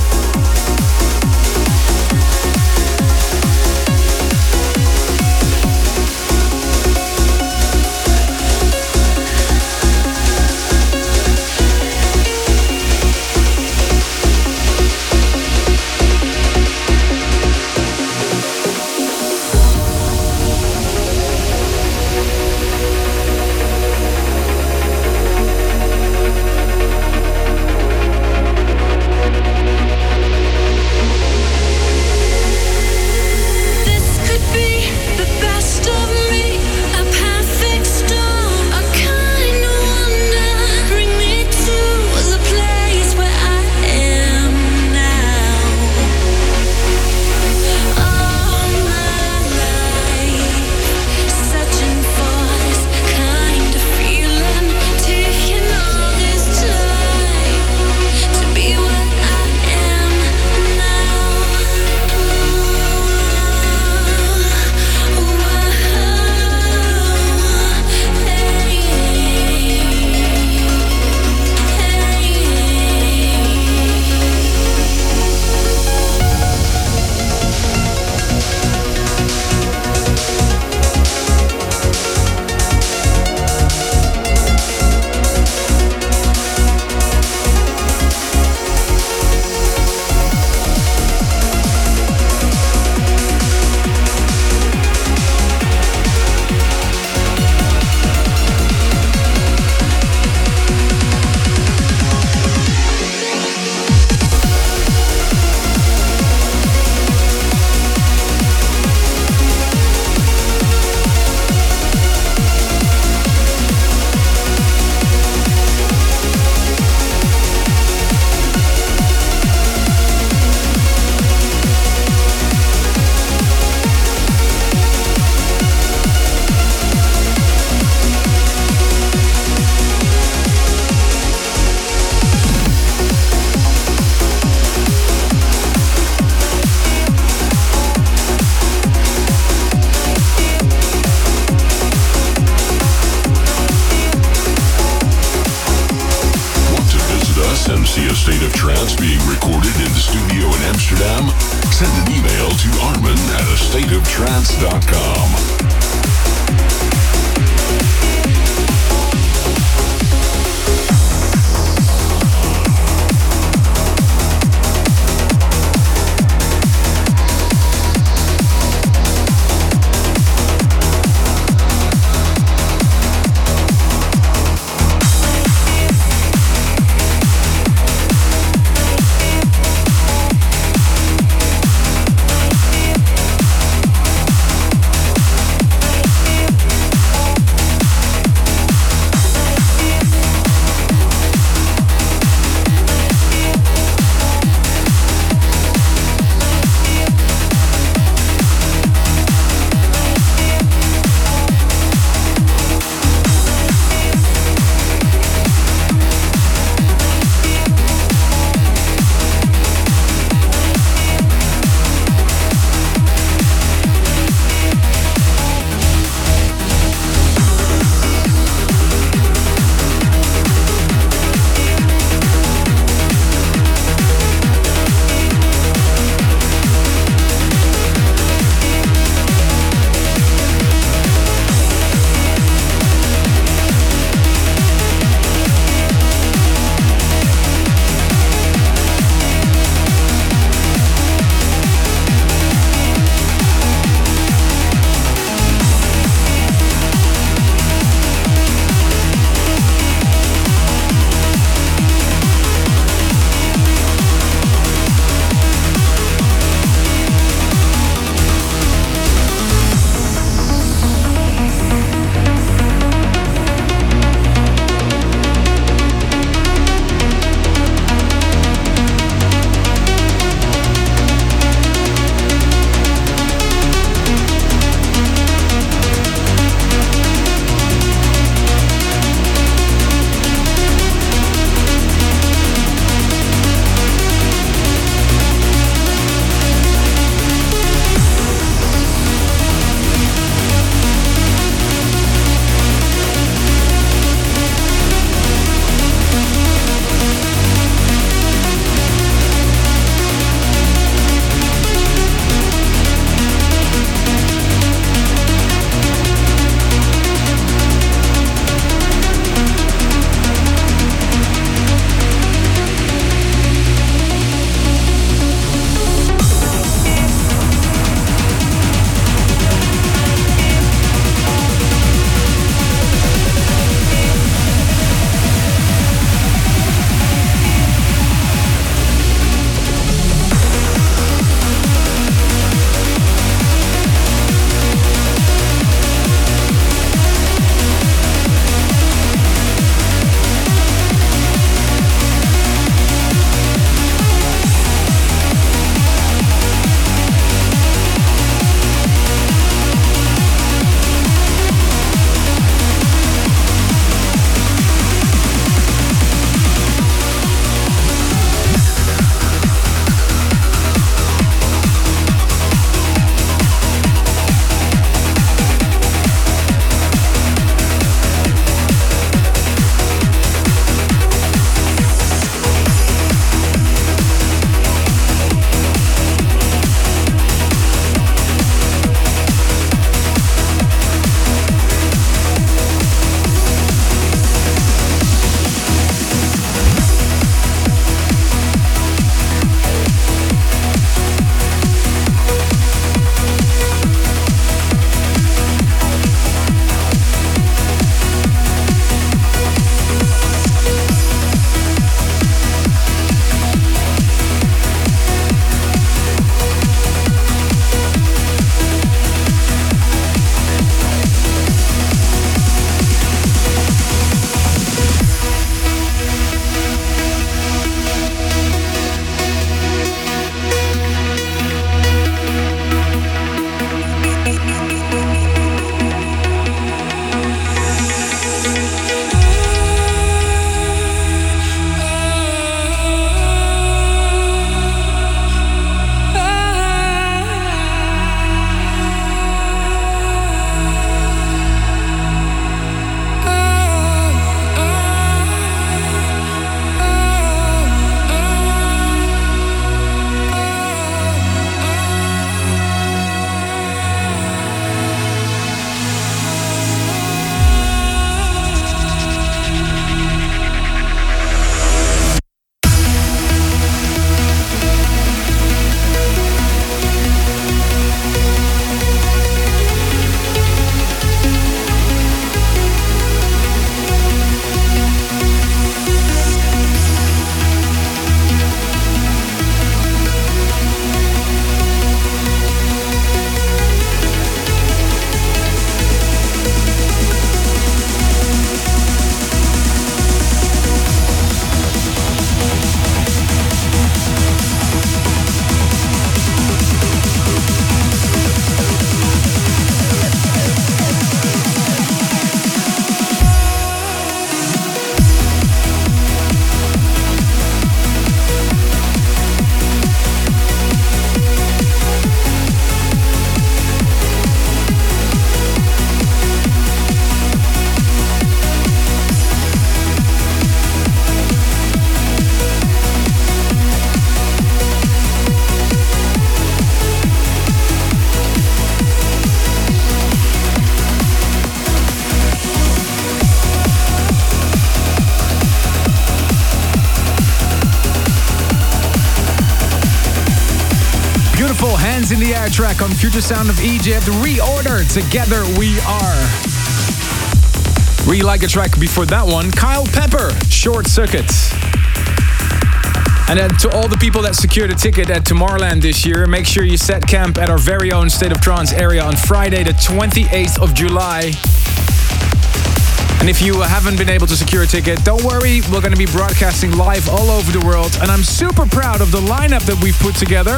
beautiful Hands in the Air track on Future Sound of Egypt. Reorder, Together We Are. Really like the track before that one. Kyle Pepper, Short Circuit. And then to all the people that secured a ticket at Tomorrowland this year, make sure you set camp at our very own State of Trance area on Friday the 28th of July. And if you haven't been able to secure a ticket, don't worry, we're going to be broadcasting live all over the world. And I'm super proud of the lineup that we've put together.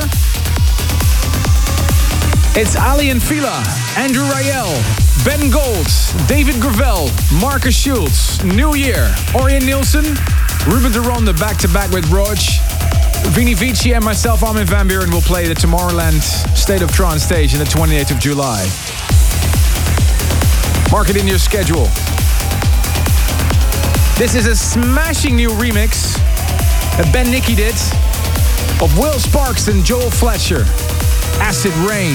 It's Ali and Fila, Andrew Rayel, Ben Gold, David Gravel, Marcus Schultz, New Year, Orion Nielsen, Ruben de Ronde back-to-back with Rog, Vini Vici and myself, Armin van Buuren, will play the Tomorrowland State of Trance stage on the 28th of July. Mark it in your schedule. This is a smashing new remix that Ben Nicky did of Will Sparks and Joel Fletcher, Acid Rain.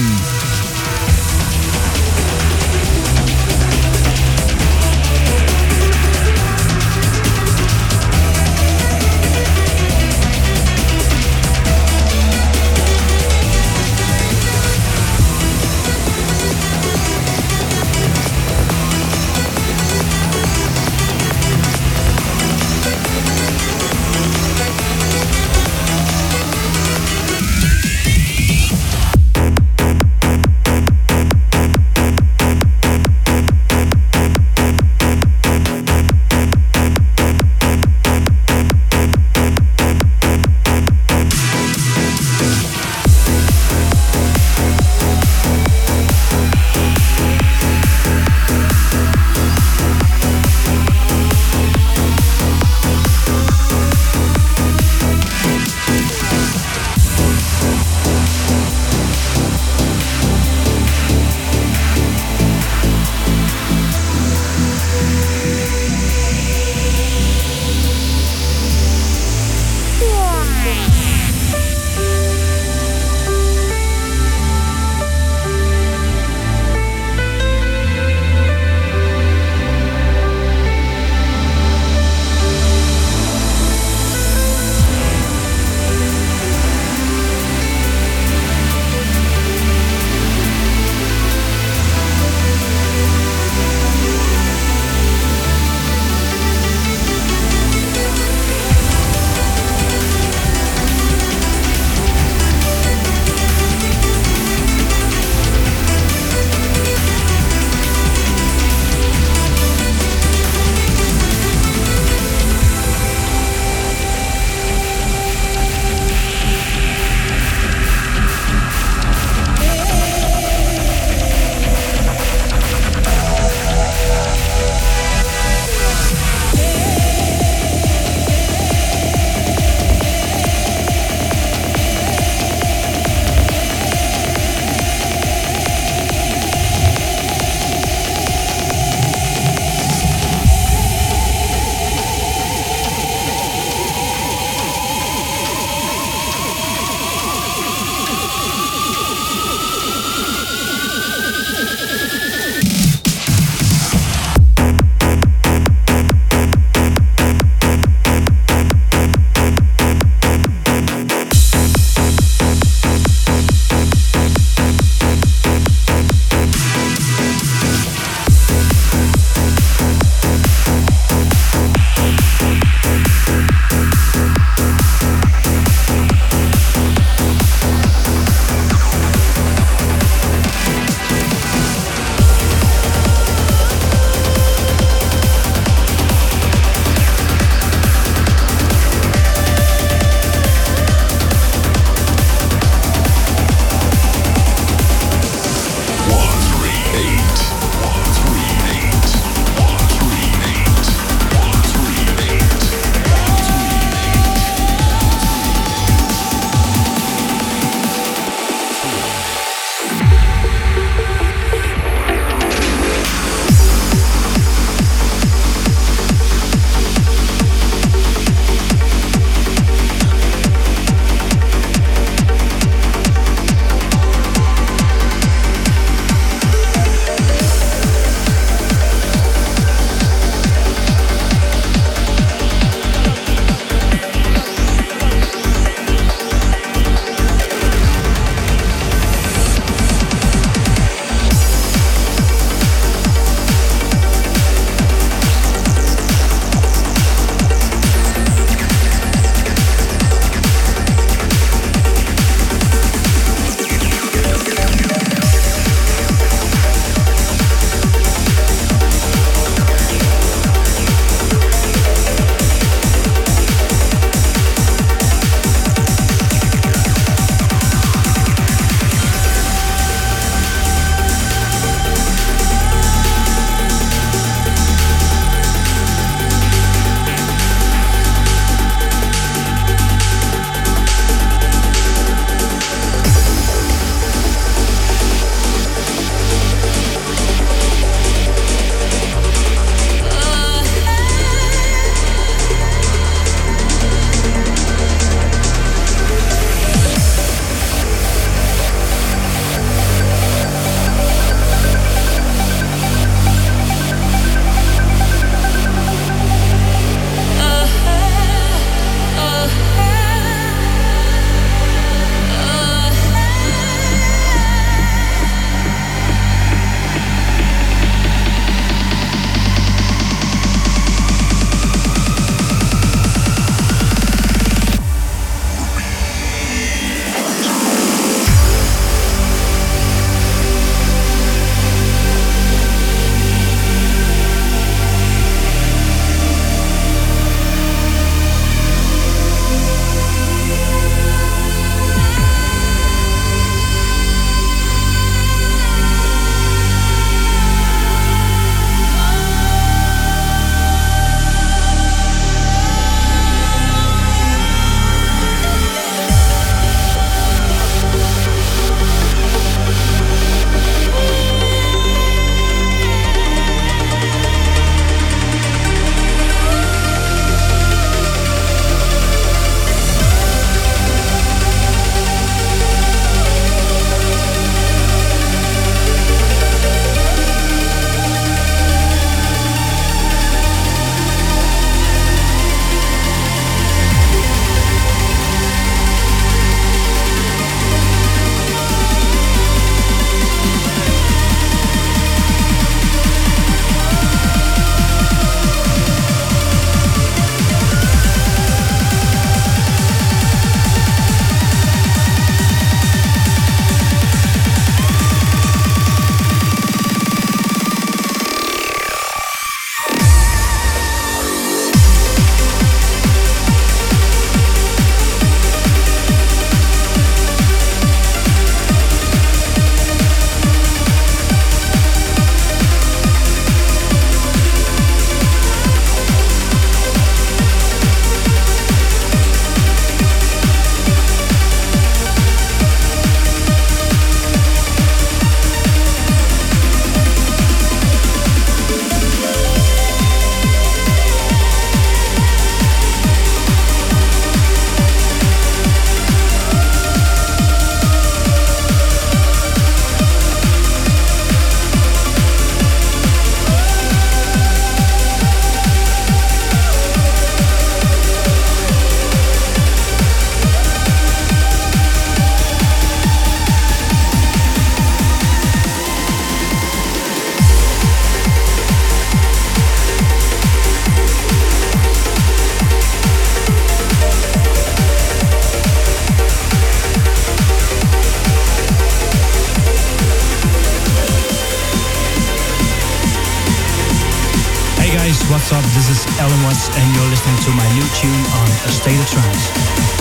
what's up? This is Alan Watts and you're listening to my new tune on A State of Trance.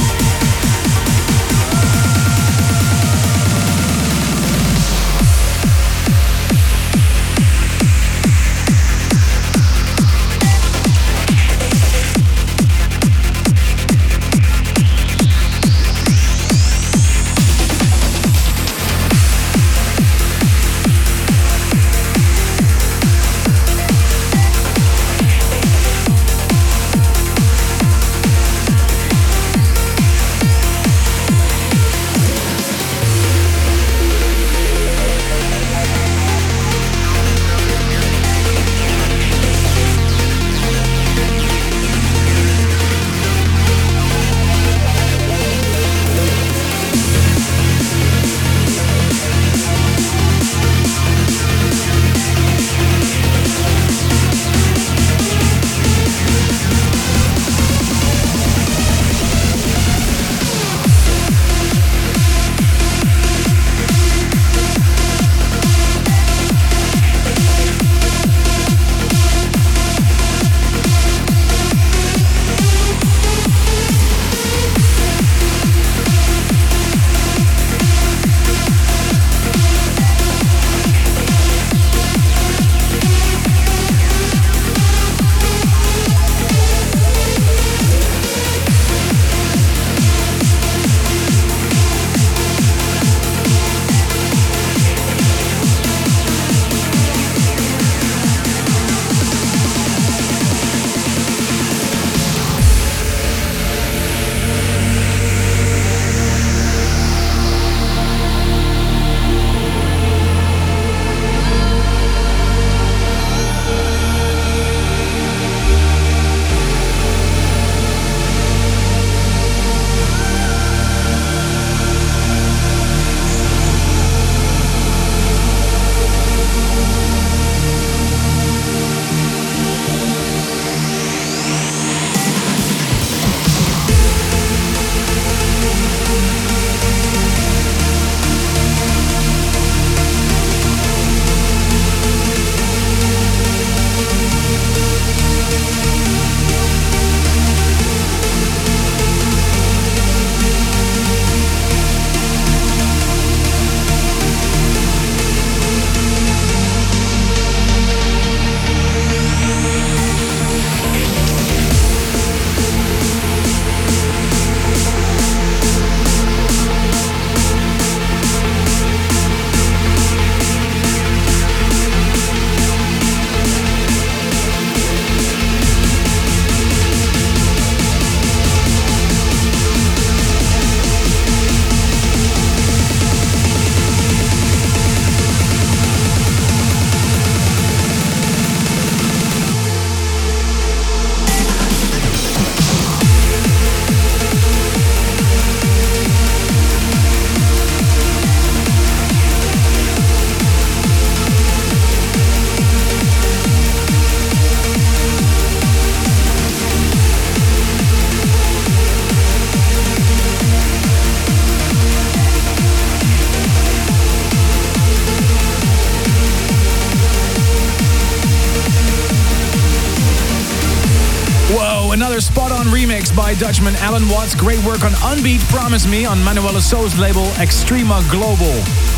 Another spot-on remix by Dutchman Alan Watts. Great work on Unbeat Promise Me on Manuela So's label Extrema Global.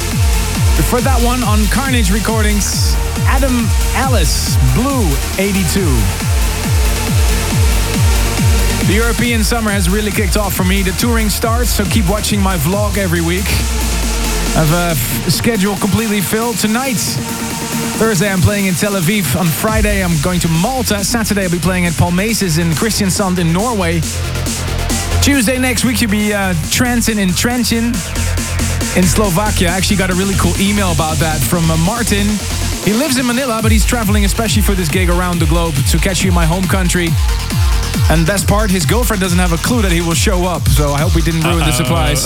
For that one on Carnage Recordings, Adam Alice, Blue 82. The European summer has really kicked off for me. The touring starts, so keep watching my vlog every week. I have a schedule completely filled. Tonight, Thursday, I'm playing in Tel Aviv. On Friday, I'm going to Malta. Saturday, I'll be playing at Palmeses in Kristiansand in Norway. Tuesday next week, you'll be trancing in Trenčín in Slovakia. I actually got a really cool email about that from Martin. He lives in Manila, but he's traveling especially for this gig around the globe to catch you in my home country. And best part, his girlfriend doesn't have a clue that he will show up. So I hope we didn't ruin the surprise.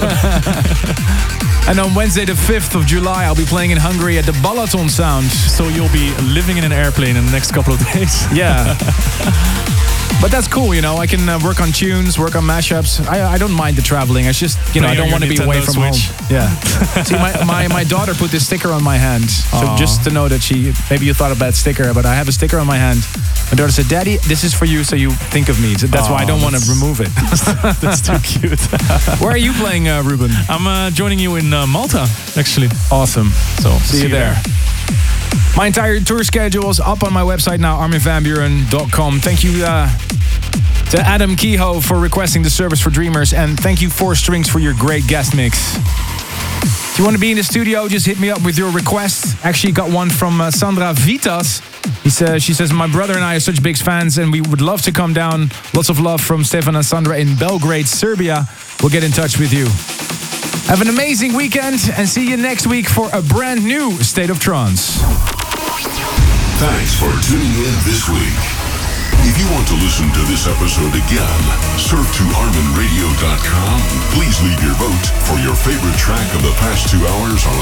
And on Wednesday the 5th of July, I'll be playing in Hungary at the Balaton Sound. So you'll be living in an airplane in the next couple of days? Yeah. But that's cool, you know. I can work on tunes, work on mashups. I don't mind the traveling. It's just, you know, I don't want to be away from home. Yeah. See, my daughter put this sticker on my hand. So just to know that maybe you thought of that sticker, but I have a sticker on my hand. My daughter said, "Daddy, this is for you, so you think of me." So that's why I don't want to remove it. That's too cute. Where are you playing, Ruben? I'm joining you in Malta, actually. Awesome. So see you there. My entire tour schedule is up on my website now, arminvanburen.com. Thank you to Adam Kehoe for requesting the service for Dreamers, and thank you 4 Strings for your great guest mix. If you want to be in the studio, just hit me up with your request. Actually got one from Sandra Vitas. She says, my brother and I are such big fans and we would love to come down. Lots of love from Stefan and Sandra in Belgrade, Serbia. We'll get in touch with you. Have an amazing weekend and see you next week for a brand new State of Trance. Thanks for tuning in this week. If you want to listen to this episode again, surf to ArminRadio.com. Please leave your vote for your favorite track of the past 2 hours on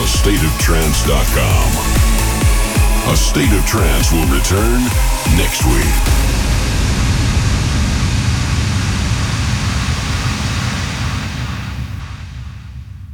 AStateOfTrance.com. A State of Trance will return next week.